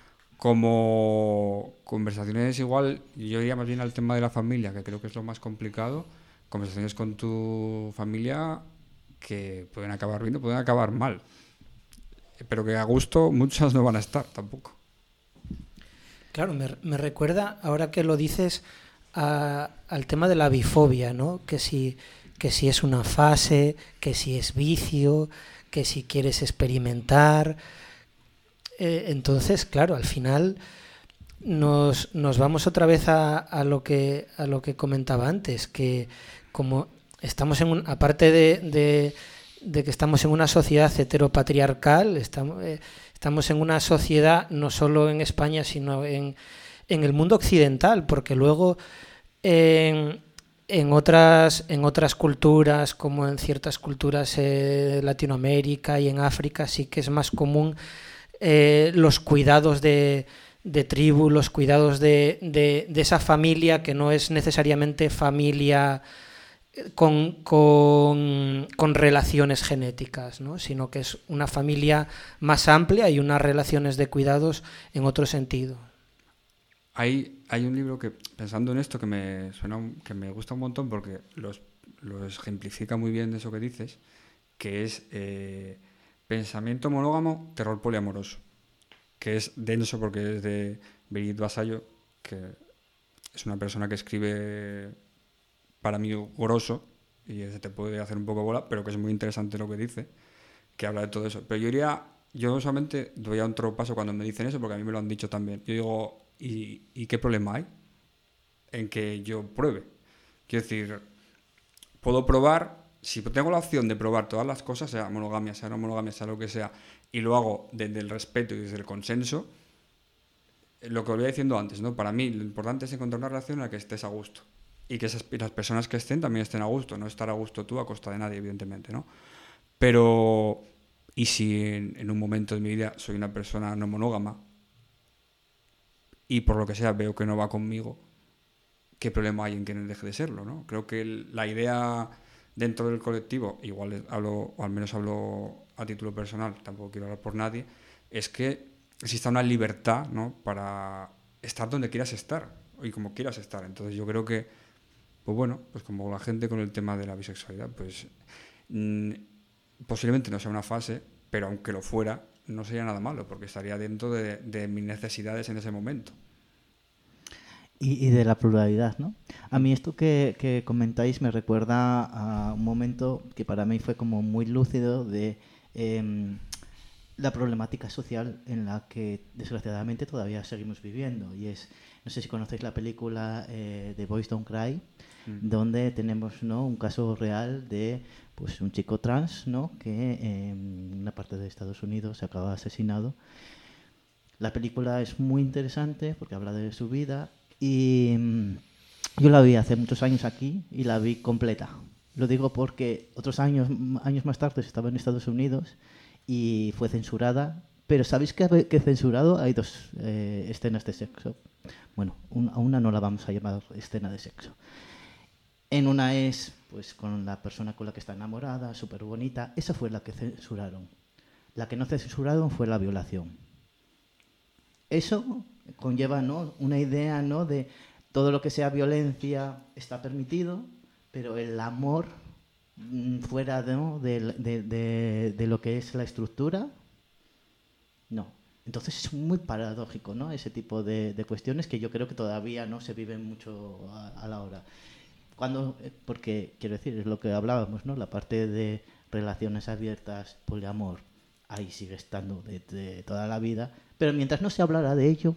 Como conversaciones igual, yo iría más bien al tema de la familia, que creo que es lo más complicado, conversaciones con tu familia que pueden acabar bien o pueden acabar mal, pero que a gusto muchas no van a estar tampoco. Claro, me, me recuerda, ahora que lo dices, a, al tema de la bifobia, ¿no? Que si, que si es una fase, que si es vicio, que si quieres experimentar. Eh, entonces, claro, al final nos, nos vamos otra vez a, a, lo que, a lo que comentaba antes, que como estamos en un, aparte de, de, de que estamos en una sociedad heteropatriarcal, estamos... Eh, Estamos en una sociedad, no solo en España, sino en, en el mundo occidental, porque luego en, en, otras, en otras culturas, como en ciertas culturas de eh, Latinoamérica y en África, sí que es más común eh, los cuidados de, de tribu, los cuidados de, de, de esa familia que no es necesariamente familia Con, con, con relaciones genéticas, ¿no? Sino que es una familia más amplia y unas relaciones de cuidados en otro sentido. Hay, hay un libro que, pensando en esto, que me suena, que me gusta un montón porque los, los ejemplifica muy bien eso que dices, que es eh, Pensamiento monógamo, terror poliamoroso, que es denso porque es de Brigitte Vasallo, que es una persona que escribe... para mí grosso, y se te puede hacer un poco bola, pero que es muy interesante lo que dice, que habla de todo eso. Pero yo diría, yo solamente doy a otro paso cuando me dicen eso, porque a mí me lo han dicho también. Yo digo, ¿y, y qué problema hay en que yo pruebe? Quiero decir, puedo probar, si tengo la opción de probar todas las cosas, sea monogamia, sea no monogamia, sea lo que sea, y lo hago desde el respeto y desde el consenso, lo que os iba diciendo antes, ¿no? Para mí lo importante es encontrar una relación en la que estés a gusto. Y que esas, las personas que estén también estén a gusto, no estar a gusto tú a costa de nadie, evidentemente, ¿no? Pero, ¿y si en, en un momento de mi vida soy una persona no monógama y por lo que sea veo que no va conmigo, qué problema hay en que no deje de serlo, ¿no? Creo que el, la idea dentro del colectivo, igual hablo, o al menos hablo a título personal, tampoco quiero hablar por nadie, es que exista una libertad, ¿no? Para estar donde quieras estar y como quieras estar. Entonces yo creo que pues bueno, pues como la gente con el tema de la bisexualidad, pues mmm, posiblemente no sea una fase, pero aunque lo fuera, no sería nada malo, porque estaría dentro de, de mis necesidades en ese momento. Y, y de la pluralidad, ¿no? A mí esto que, que comentáis me recuerda a un momento que para mí fue como muy lúcido de eh, la problemática social en la que desgraciadamente todavía seguimos viviendo, y es, no sé si conocéis la película eh, The Boys Don't Cry, mm. donde tenemos, ¿no?, un caso real de pues un chico trans, ¿no?, que en una parte de Estados Unidos se acaba asesinado. La película es muy interesante porque habla de su vida y mmm, yo la vi hace muchos años aquí y la vi completa. Lo digo porque otros años, años más tarde estaba en Estados Unidos y fue censurada, pero ¿sabéis que, que censurado hay dos eh, escenas de sexo? Bueno, un, a una no la vamos a llamar escena de sexo. En una es pues con la persona con la que está enamorada, súper bonita. Esa fue la que censuraron. La que no censuraron fue la violación. Eso conlleva, ¿no?, una idea, ¿no?, de todo lo que sea violencia está permitido, pero el amor fuera, ¿no?, de, de, de, de lo que es la estructura, no. Entonces es muy paradójico, ¿no?, ese tipo de, de cuestiones que yo creo que todavía no se viven mucho a, a la hora. cuando, porque quiero decir, es lo que hablábamos, ¿no? La parte de relaciones abiertas, poliamor, ahí sigue estando desde toda la vida, pero mientras no se hablara de ello,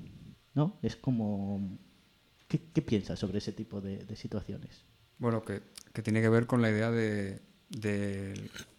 ¿no? Es como... ¿Qué, qué piensas sobre ese tipo de, de situaciones? Bueno, que, que tiene que ver con la idea de, de,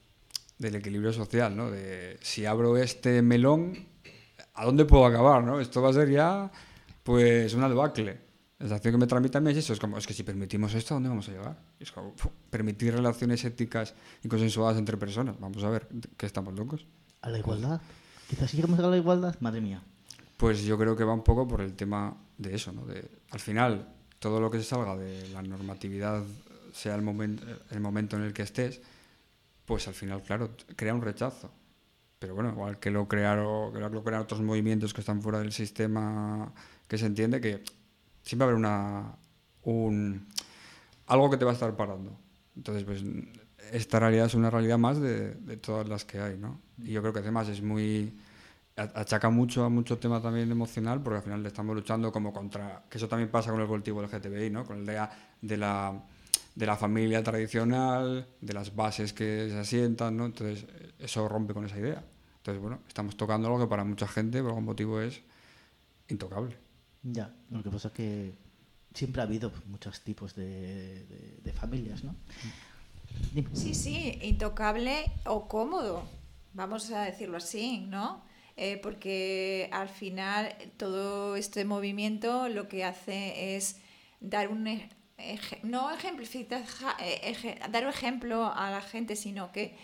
del equilibrio social, ¿no? De si abro este melón, ¿a dónde puedo acabar, no? Esto va a ser ya, pues, una debacle. La sensación que me transmite a mí es eso, es como, es que si permitimos esto, ¿a dónde vamos a llegar? Es como, uf, permitir relaciones éticas y consensuadas entre personas. Vamos a ver, ¿qué estamos locos? ¿A la igualdad? Quizás si llegamos a la igualdad, madre mía. Pues yo creo que va un poco por el tema de eso, ¿no? De, al final, todo lo que se salga de la normatividad, sea el, momen- el momento en el que estés, pues al final, claro, crea un rechazo. Pero bueno, igual que lo crearon, que lo crearon otros movimientos que están fuera del sistema, que se entiende que siempre va a haber una, un, algo que te va a estar parando. Entonces, pues esta realidad es una realidad más de, de todas las que hay, ¿no? Y yo creo que además es muy... achaca mucho a mucho tema también emocional, porque al final le estamos luchando como contra... Que eso también pasa con el colectivo L G T B I, ¿no? Con el de, de, la, de la familia tradicional, de las bases que se asientan, ¿no? Entonces, eso rompe con esa idea. Entonces, bueno, estamos tocando algo que para mucha gente, por algún motivo, es intocable. Ya, lo que pasa es que siempre ha habido muchos tipos de, de, de familias, ¿no? Dime. Sí, sí, intocable o cómodo, vamos a decirlo así, ¿no? Eh, porque al final todo este movimiento lo que hace es dar un ej- no ejemplificar, ej- dar un ejemplo a la gente, sino que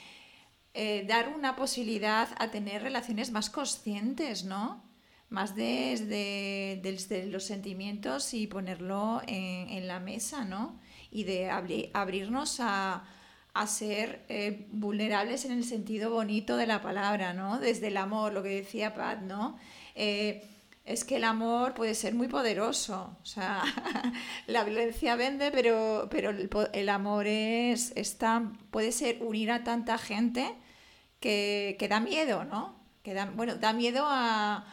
eh, dar una posibilidad a tener relaciones más conscientes, ¿no? Más desde, desde los sentimientos y ponerlo en, en la mesa, ¿no? Y de abri- abrirnos a, a ser eh, vulnerables en el sentido bonito de la palabra, ¿no? Desde el amor, lo que decía Pat, ¿no? Eh, es que el amor puede ser muy poderoso, o sea, la violencia vende, pero, pero el, el amor es, es tan, puede ser unir a tanta gente que, que da miedo, ¿no? Que da, bueno, da miedo a...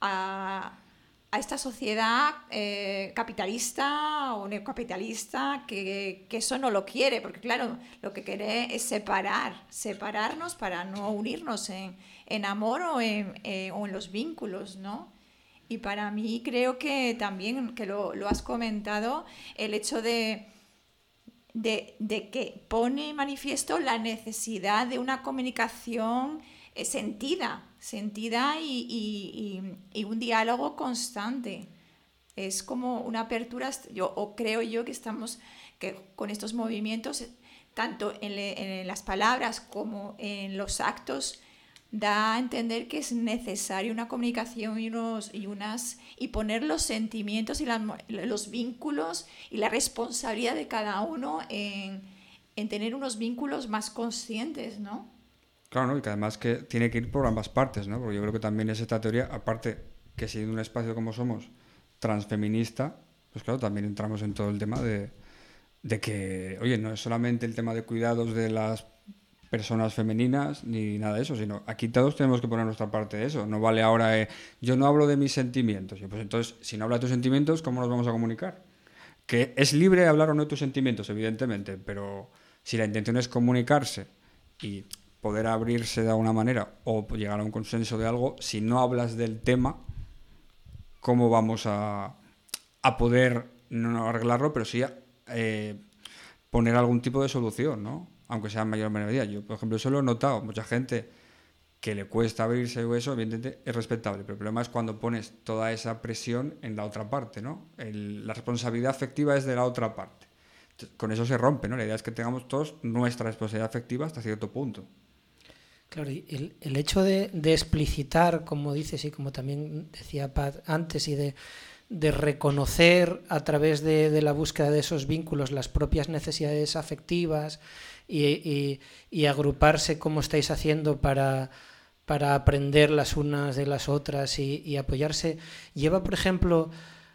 A, a esta sociedad eh, capitalista o neocapitalista que, que eso no lo quiere, porque claro, lo que quiere es separar, separarnos para no unirnos en, en amor o en, eh, o en los vínculos, ¿no? Y para mí creo que también, que lo, lo has comentado, el hecho de, de, de que pone en manifiesto la necesidad de una comunicación eh, sentida, sentida y, y, y, y un diálogo constante. Es como una apertura, yo, o creo yo que estamos que con estos movimientos, tanto en, le, en las palabras como en los actos, da a entender que es necesaria una comunicación y, unos, y, unas, y poner los sentimientos y la, los vínculos y la responsabilidad de cada uno en, en tener unos vínculos más conscientes, ¿no? Claro, ¿no? Y que además que tiene que ir por ambas partes, ¿no? Porque yo creo que también es esta teoría, aparte que siendo un espacio como somos transfeminista, pues claro, también entramos en todo el tema de, de que, oye, no es solamente el tema de cuidados de las personas femeninas ni nada de eso, sino aquí todos tenemos que poner nuestra parte de eso. No vale ahora, eh, yo no hablo de mis sentimientos. Pues entonces, si no hablas de tus sentimientos, ¿cómo nos vamos a comunicar? Que es libre hablar o no de tus sentimientos, evidentemente, pero si la intención es comunicarse y poder abrirse de alguna manera o llegar a un consenso de algo, si no hablas del tema, ¿cómo vamos a, a poder no arreglarlo, pero sí a, eh, poner algún tipo de solución, ¿no? Aunque sea en mayor medida? Yo, por ejemplo, eso lo he notado. Mucha gente que le cuesta abrirse o eso, evidentemente es respetable, pero el problema es cuando pones toda esa presión en la otra parte, ¿no? El, la responsabilidad afectiva es de la otra parte. Entonces, con eso se rompe, ¿no? La idea es que tengamos todos nuestra responsabilidad afectiva hasta cierto punto. Claro, y el, el hecho de, de explicitar, como dices y como también decía Pat antes, y de, de reconocer a través de, de la búsqueda de esos vínculos las propias necesidades afectivas y, y, y agruparse como estáis haciendo para, para aprender las unas de las otras y, y apoyarse, lleva, por ejemplo,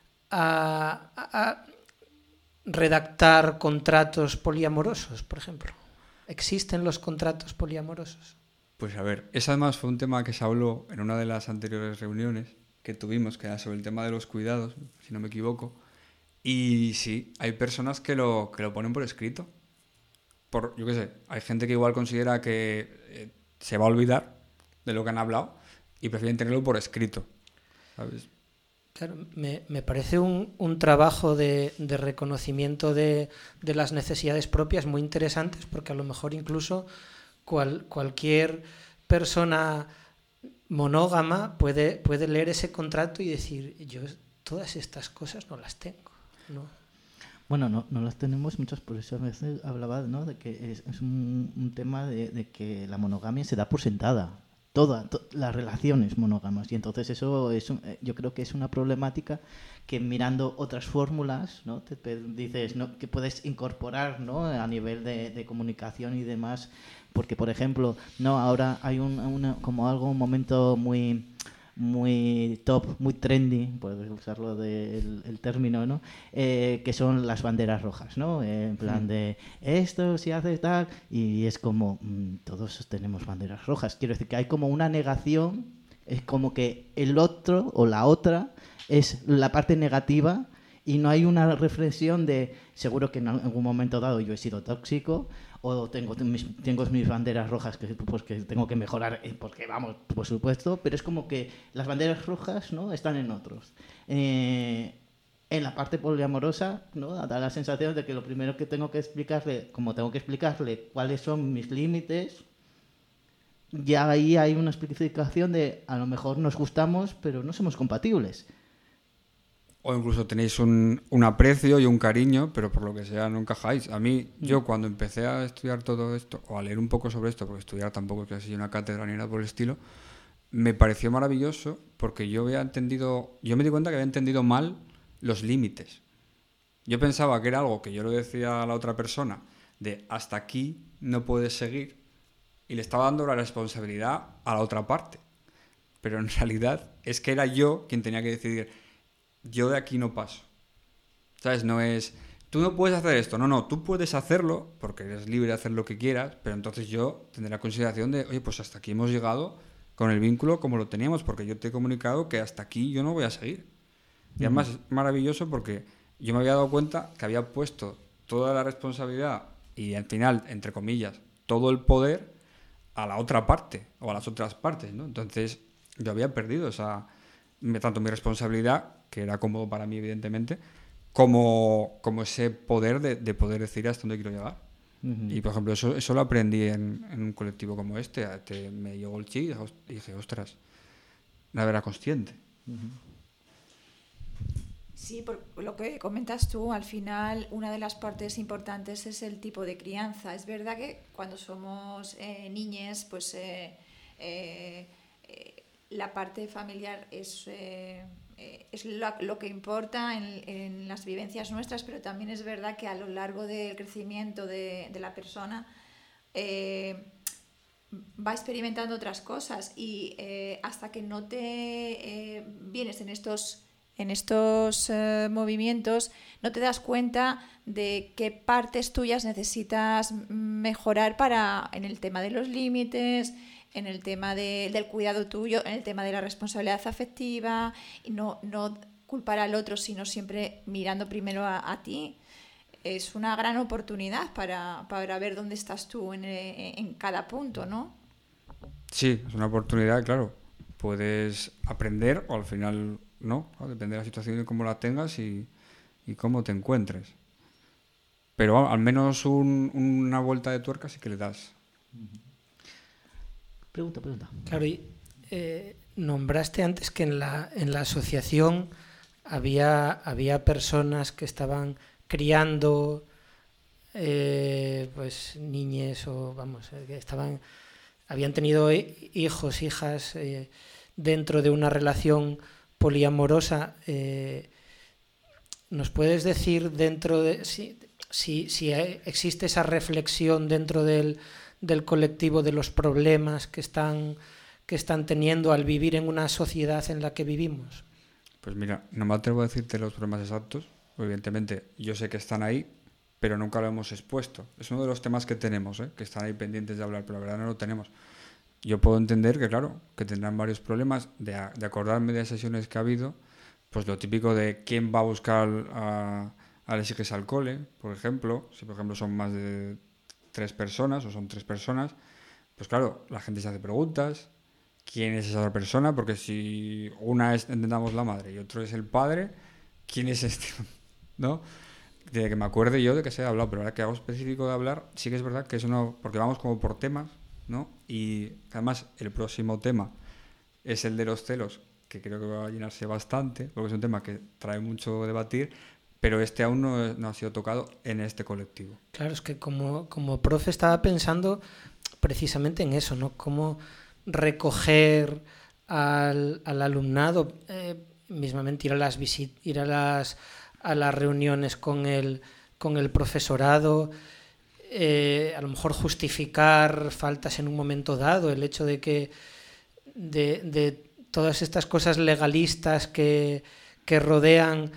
a, a redactar contratos poliamorosos, por ejemplo. ¿Existen los contratos poliamorosos? Pues a ver, ese además fue un tema que se habló en una de las anteriores reuniones que tuvimos, que era sobre el tema de los cuidados, si no me equivoco, Y sí, hay personas que lo, que lo ponen por escrito. Por, yo qué sé, hay gente que igual considera que eh, se va a olvidar de lo que han hablado y prefieren tenerlo por escrito, ¿sabes? Claro, me, me parece un, un trabajo de, de reconocimiento de, de las necesidades propias muy interesantes, porque a lo mejor incluso cual, cualquier persona monógama puede, puede leer ese contrato y decir, yo todas estas cosas no las tengo, ¿no? Bueno, no, no las tenemos muchas, por eso a veces hablaba, ¿no?, de que es, es un, un tema de, de que la monogamia se da por sentada. Todas to, las relaciones monógamas, y entonces eso es un, yo creo que es una problemática que mirando otras fórmulas, ¿no?, te, te dices, ¿no?, que puedes incorporar, ¿no?, a nivel de, de comunicación y demás, porque por ejemplo, no, ahora hay un una, como algo, un momento muy muy top, muy trendy, por usarlo del el término, ¿no?, eh, que son las banderas rojas, ¿no? Eh, en plan de esto si hace tal, y es como mmm, todos tenemos banderas rojas. Quiero decir que hay como una negación, es como que el otro o la otra es la parte negativa y no hay una reflexión de seguro que en algún momento dado yo he sido tóxico, o tengo mis, tengo mis banderas rojas que, pues, que tengo que mejorar, porque vamos, por supuesto, pero es como que las banderas rojas, ¿no?, están en otros. Eh, en la parte poliamorosa, ¿no?, da la sensación de que lo primero que tengo que explicarle, como tengo que explicarle cuáles son mis límites, ya ahí hay una explicación de a lo mejor nos gustamos, pero no somos compatibles. O incluso tenéis un, un aprecio y un cariño, pero por lo que sea no encajáis. A mí, mm. yo cuando empecé a estudiar todo esto, o a leer un poco sobre esto, porque estudiar tampoco es que sea una cátedra ni nada por el estilo, me pareció maravilloso porque yo había entendido, yo me di cuenta que había entendido mal los límites. Yo pensaba que era algo que yo le decía a la otra persona, de hasta aquí no puedes seguir, y le estaba dando la responsabilidad a la otra parte. Pero en realidad es que era yo quien tenía que decidir, yo de aquí no paso. ¿Sabes? No es, tú no puedes hacer esto. No, no, tú puedes hacerlo porque eres libre de hacer lo que quieras, pero entonces yo tendré la consideración de, oye, pues hasta aquí hemos llegado con el vínculo como lo teníamos, porque yo te he comunicado que hasta aquí yo no voy a seguir. Y además es maravilloso porque yo me había dado cuenta que había puesto toda la responsabilidad y al final, entre comillas, todo el poder a la otra parte o a las otras partes, ¿no? Entonces yo había perdido esa, tanto mi responsabilidad, que era cómodo para mí evidentemente, como, como ese poder de, de poder decir hasta dónde quiero llegar. Uh-huh. Y por ejemplo eso, eso lo aprendí en, en un colectivo como este. Te, me llegó el chi y dije, ostras, no era consciente. Uh-huh. Sí, por lo que comentas tú, al final una de las partes importantes es el tipo de crianza. Es verdad que cuando somos eh, niñes, pues eh, eh, eh, la parte familiar es, eh, eh, es lo, lo que importa en, en las vivencias nuestras, pero también es verdad que a lo largo del crecimiento de, de la persona eh, va experimentando otras cosas y eh, hasta que no te eh, vienes en estos... en estos eh, movimientos, no te das cuenta de qué partes tuyas necesitas mejorar para en el tema de los límites, en el tema de, del cuidado tuyo, en el tema de la responsabilidad afectiva, y no, no culpar al otro, sino siempre mirando primero a, a ti. Es una gran oportunidad para, para ver dónde estás tú en, en cada punto, ¿no? Sí, es una oportunidad, claro. Puedes aprender o al final... No, depende de la situación y cómo la tengas y, y cómo te encuentres. Pero al menos un, una vuelta de tuerca sí que le das. Pregunta, pregunta. Claro, y eh, nombraste antes que en la, en la asociación había, había personas que estaban criando eh, pues niñes o vamos, que estaban, habían tenido hijos, hijas eh, dentro de una relación poliamorosa. Eh, ¿nos puedes decir dentro de si, si, si existe esa reflexión dentro del, del colectivo de los problemas que están, que están teniendo al vivir en una sociedad en la que vivimos? Pues mira, no me atrevo a decirte los problemas exactos. Evidentemente yo sé que están ahí, pero nunca lo hemos expuesto. Es uno de los temas que tenemos, ¿eh? Que están ahí pendientes de hablar, pero la verdad no lo tenemos. Yo puedo entender que, claro, que tendrán varios problemas de, de acordarme de sesiones que ha habido, pues lo típico de quién va a buscar a, a las hijas al cole, por ejemplo. Si, por ejemplo, son más de tres personas o son tres personas, pues claro, la gente se hace preguntas. ¿Quién es esa otra persona? Porque si una es, entendamos, la madre y otro es el padre, ¿quién es este? ¿No? De que me acuerde yo de que se ha hablado, pero ahora que hago específico de hablar, sí que es verdad que es uno, porque vamos como por temas, ¿no? Y además el próximo tema es el de los celos, que creo que va a llenarse bastante, porque es un tema que trae mucho debatir, pero este aún no, no ha sido tocado en este colectivo. Claro, es que como, como profe estaba pensando precisamente en eso, ¿no? Cómo recoger al, al alumnado, eh, mismamente ir a las visit, ir a las a las reuniones con el con el profesorado, eh, a lo mejor justificar faltas en un momento dado, el hecho de que de, de todas estas cosas legalistas que, que rodean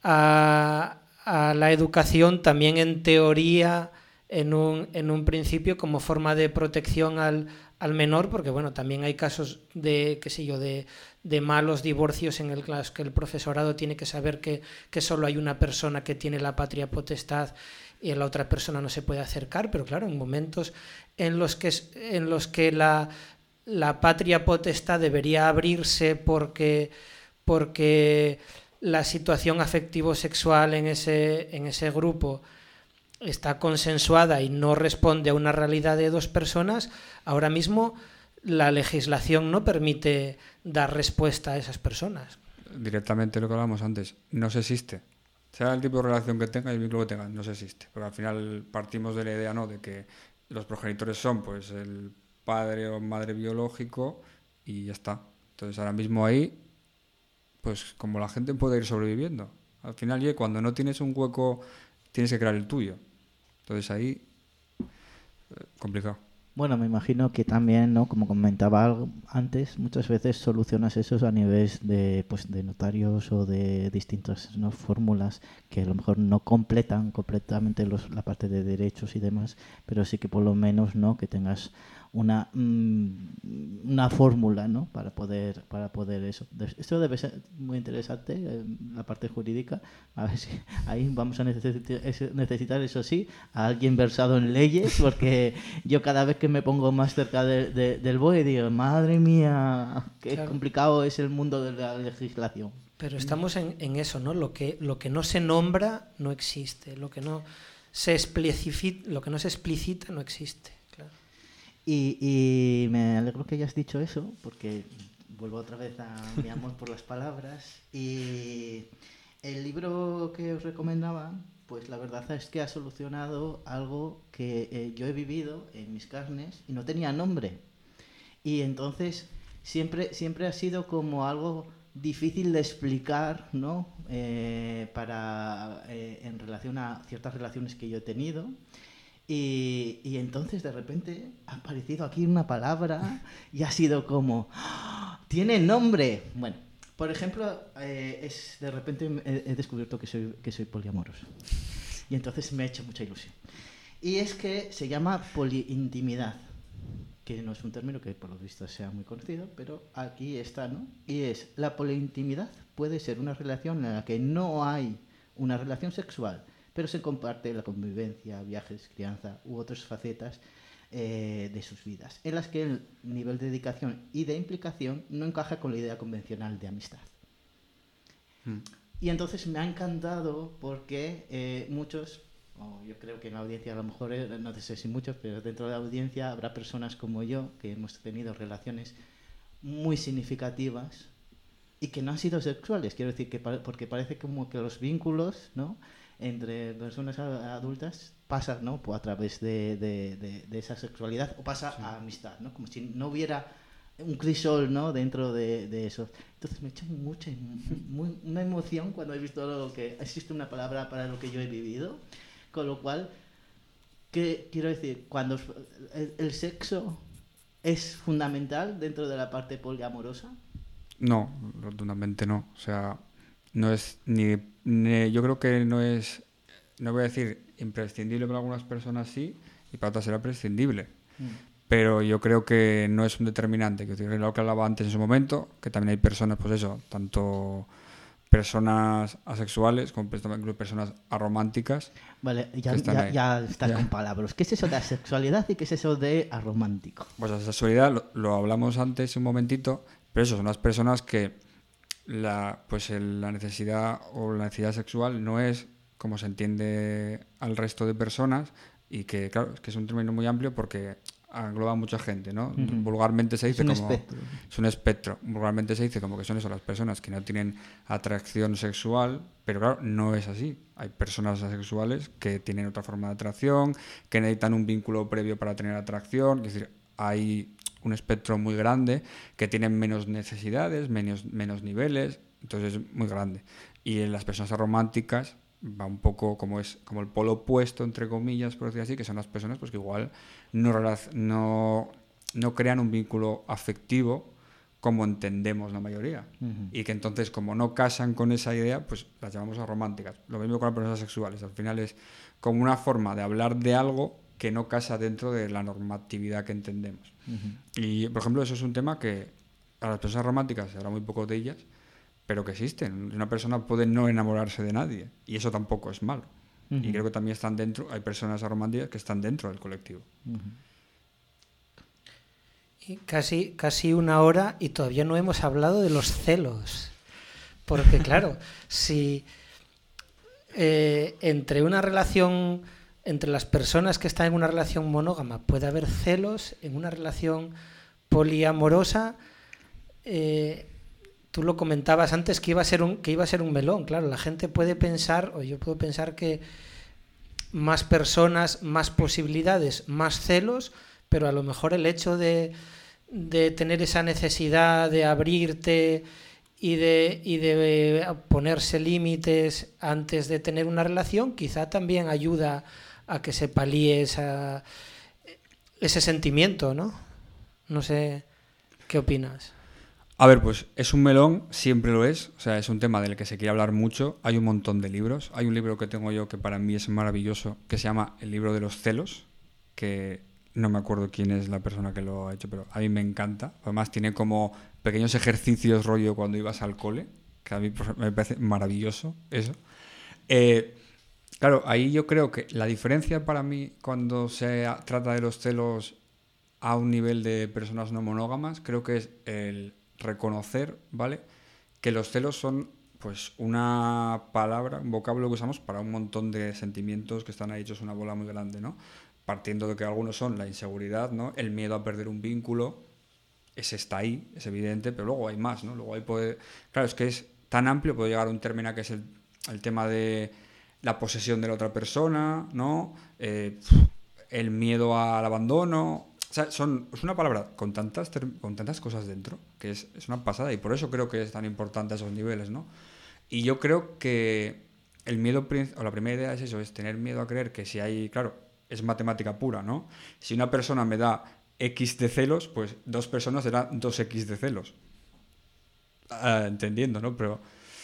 a, a la educación, también en teoría, en un, en un principio, como forma de protección al, al menor, porque bueno, también hay casos de, qué sé yo, de, de malos divorcios en el que el profesorado tiene que saber que, que solo hay una persona que tiene la patria potestad y la otra persona no se puede acercar, pero claro, en momentos en los que, en los que la, la patria potestad debería abrirse porque, porque la situación afectivo-sexual en ese, en ese grupo está consensuada y no responde a una realidad de dos personas, ahora mismo la legislación no permite dar respuesta a esas personas. Directamente lo que hablábamos antes, no se existe. Sea el tipo de relación que tenga y el vínculo que tenga, no se existe. Porque al final partimos de la idea, ¿no?, de que los progenitores son pues el padre o madre biológico y ya está. Entonces ahora mismo ahí, pues como la gente puede ir sobreviviendo. Al final, y cuando no tienes un hueco, tienes que crear el tuyo. Entonces ahí, eh, complicado. Bueno, me imagino que también, ¿no?, como comentaba antes, muchas veces solucionas eso a nivel de, pues, de notarios o de distintas, ¿no?, fórmulas que a lo mejor no completan completamente los, la parte de derechos y demás, pero sí que por lo menos, ¿no?, que tengas una mmm, una fórmula, ¿no?, para poder para poder eso. Esto debe ser muy interesante, eh, la parte jurídica. A ver si ahí vamos a necesitar, necesitar eso sí, a alguien versado en leyes, porque yo cada vez que me pongo más cerca de, de, del B O E digo, madre mía, qué claro. complicado es el mundo de la legislación. Pero estamos en, en eso, ¿no? Lo que lo que no se nombra no existe, lo que no se explicita, lo que no se explicita no existe. Y, y me alegro que hayas dicho eso, porque vuelvo otra vez a mi amor por las palabras. Y el libro que os recomendaba, pues la verdad es que ha solucionado algo que eh, yo he vivido en mis carnes y no tenía nombre. Y entonces siempre, siempre ha sido como algo difícil de explicar, ¿no?, eh, para, eh, en relación a ciertas relaciones que yo he tenido. Y, y entonces de repente ha aparecido aquí una palabra y ha sido como ¡oh! ¡Tiene nombre! Bueno, por ejemplo, eh, es de repente he, he descubierto que soy, que soy poliamoroso. Y entonces me ha hecho mucha ilusión. Y es que se llama poliintimidad, que no es un término que por lo visto sea muy conocido, pero aquí está, ¿no? Y es, la poliintimidad puede ser una relación en la que no hay una relación sexual, pero se comparte la convivencia, viajes, crianza u otras facetas eh, de sus vidas, en las que el nivel de dedicación y de implicación no encaja con la idea convencional de amistad. Mm. Y entonces me ha encantado porque eh, muchos, oh, yo creo que en la audiencia a lo mejor, eh, no sé si muchos, pero dentro de la audiencia habrá personas como yo que hemos tenido relaciones muy significativas y que no han sido sexuales. Quiero decir que porque parece como que los vínculos, ¿no?, entre personas adultas pasa, ¿no?, pues a través de, de, de, de esa sexualidad, o pasa sí. a amistad, ¿no?, como si no hubiera un crisol, ¿no?, dentro de, de eso. Entonces me ha hecho mucha muy, una emoción cuando he visto lo que existe una palabra para lo que yo he vivido, con lo cual, ¿qué quiero decir? Cuando el, el sexo es fundamental dentro de la parte poliamorosa. No, rotundamente no. O sea, no es ni, ni, yo creo que no es, no voy a decir imprescindible para algunas personas sí, y para otras será prescindible. Mm. Pero yo creo que no es un determinante, que es lo que hablaba antes en su momento, que también hay personas, pues eso, tanto personas asexuales, como también personas arománticas. Vale, ya, están ya, ahí. ya estás Ya. con palabras. ¿Qué es eso de asexualidad y qué es eso de aromántico? Pues la sexualidad lo, lo hablamos antes un momentito, pero eso son las personas que la, pues el- la necesidad o la necesidad sexual no es como se entiende al resto de personas, y que claro, es que es un término muy amplio porque engloba a mucha gente, ¿no? Ujú. Vulgarmente se Es dice un como espectro. es un espectro. Vulgarmente se dice como que son eso, las personas que no tienen atracción sexual, pero claro, no es así. Hay personas asexuales que tienen otra forma de atracción, que necesitan un vínculo previo para tener atracción. Es decir, hay un espectro muy grande, que tienen menos necesidades, menos, menos niveles, entonces es muy grande. Y en las personas románticas va un poco como es como el polo opuesto, entre comillas, por decir así, que son las personas pues que igual no, relac- no, no crean un vínculo afectivo como entendemos la mayoría. Ujú. Y que entonces, como no casan con esa idea, pues las llamamos arománticas. Lo mismo con las personas sexuales. Al final es como una forma de hablar de algo que no casa dentro de la normatividad que entendemos. Ujú. Y, por ejemplo, eso es un tema que a las personas románticas se habla muy poco de ellas, pero que existen. Una persona puede no enamorarse de nadie, y eso tampoco es malo. Ujú. Y creo que también están dentro, hay personas románticas que están dentro del colectivo. Ujú. Y casi, casi una hora y todavía no hemos hablado de los celos. Porque claro, si eh, entre una relación, entre las personas que están en una relación monógama puede haber celos, en una relación poliamorosa, eh, tú lo comentabas antes que iba a ser un, que iba a ser un melón. Claro, la gente puede pensar, o yo puedo pensar que más personas, más posibilidades, más celos, pero a lo mejor el hecho de, de tener esa necesidad de abrirte y de, y de ponerse límites antes de tener una relación, quizá también ayuda a que se palíe esa, ese sentimiento, ¿no? No sé, ¿qué opinas? A ver, pues es un melón, siempre lo es, o sea, es un tema del que se quiere hablar mucho, hay un montón de libros, hay un libro que tengo yo que para mí es maravilloso, que se llama El libro de los celos, que no me acuerdo quién es la persona que lo ha hecho, pero a mí me encanta, además tiene como pequeños ejercicios rollo cuando ibas al cole, que a mí me parece maravilloso eso. Eh, claro, ahí yo creo que la diferencia para mí cuando se trata de los celos a un nivel de personas no monógamas, creo que es el reconocer, ¿vale?, que los celos son pues una palabra, un vocablo que usamos para un montón de sentimientos que están ahí hechos una bola muy grande, ¿no? Partiendo de que algunos son la inseguridad, ¿no?, el miedo a perder un vínculo, ese está ahí, es evidente, pero luego hay más, ¿no? Luego hay puede... Claro, es que es tan amplio, puede llegar a un término que es el, el tema de la posesión de la otra persona, ¿no? Eh, el miedo al abandono. O sea, son, es una palabra con tantas, con tantas cosas dentro que es, es una pasada, y por eso creo que es tan importante a esos niveles, ¿no? Y yo creo que el miedo, o la primera idea es eso, es tener miedo a creer que si hay, claro, es matemática pura, ¿no? Si una persona me da X de celos, pues dos personas serán dos X de celos. Uh, entendiendo, ¿no? Pero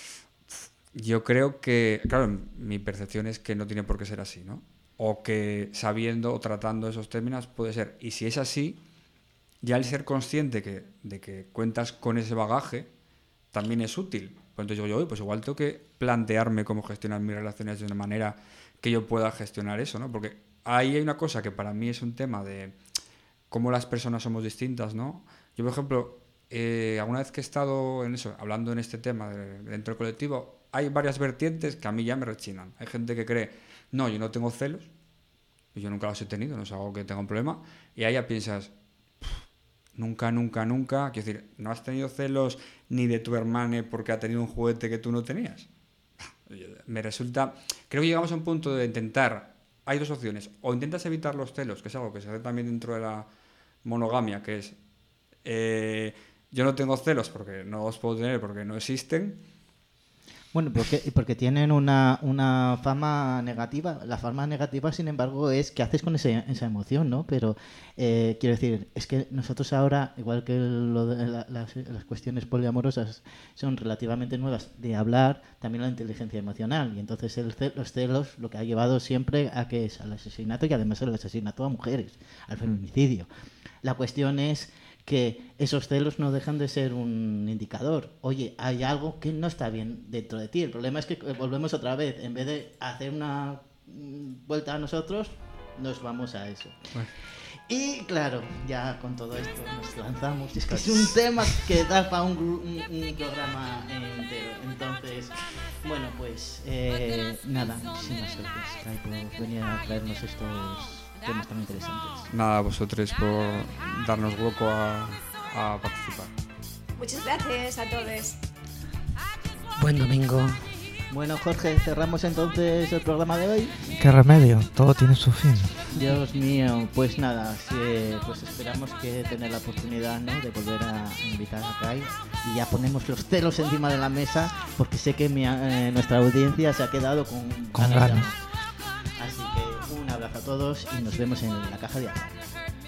yo creo que, claro, mi percepción es que no tiene por qué ser así, ¿no? O que sabiendo o tratando esos términos puede ser. Y si es así, ya el ser consciente que, de que cuentas con ese bagaje también es útil. Pues entonces digo yo, pues igual tengo que plantearme cómo gestionar mis relaciones de una manera que yo pueda gestionar eso, ¿no? Porque ahí hay una cosa que para mí es un tema de cómo las personas somos distintas, ¿no? Yo, por ejemplo, eh, alguna vez que he estado en eso, hablando en este tema de, dentro del colectivo, hay varias vertientes que a mí ya me rechinan. Hay gente que cree, no, yo no tengo celos, y yo nunca los he tenido, no es algo que tenga un problema, y ahí ya piensas, nunca, nunca, nunca, quiero decir, no has tenido celos ni de tu hermana porque ha tenido un juguete que tú no tenías. Me resulta, creo que llegamos a un punto de intentar, hay dos opciones, o intentas evitar los celos, que es algo que se hace también dentro de la monogamia, que es, eh, yo no tengo celos porque no los puedo tener porque no existen. Bueno, porque, porque tienen una, una fama negativa. La fama negativa, sin embargo, es qué haces con ese, esa emoción, ¿no? Pero eh, quiero decir, es que nosotros ahora, igual que lo de la, las, las cuestiones poliamorosas son relativamente nuevas de hablar, también la inteligencia emocional. Y entonces el, los celos lo que ha llevado siempre a que es al asesinato, y además al asesinato a mujeres, al feminicidio. La cuestión es que esos celos no dejan de ser un indicador. Oye, hay algo que no está bien dentro de ti. El problema es que volvemos otra vez. En vez de hacer una vuelta a nosotros, nos vamos a eso. Bueno. Y claro, ya con todo esto nos lanzamos. Es que es un tema que da para un, un, un programa entero. Entonces, bueno, pues eh, nada, muchísimas gracias, Kai, por venir a traernos estos temas tan interesantes. Nada, a vosotros por darnos hueco a, a participar. Muchas gracias a todos. Buen domingo. Bueno, Jorge, cerramos entonces el programa de hoy. ¿Qué remedio? Todo tiene su fin. Dios mío, pues nada, sí, pues esperamos que tener la oportunidad, ¿no?, de volver a invitar a Kai, y ya ponemos los celos encima de la mesa, porque sé que mi, eh, nuestra audiencia se ha quedado con, con ganas. Así que un abrazo a todos y nos vemos en la caja de agua.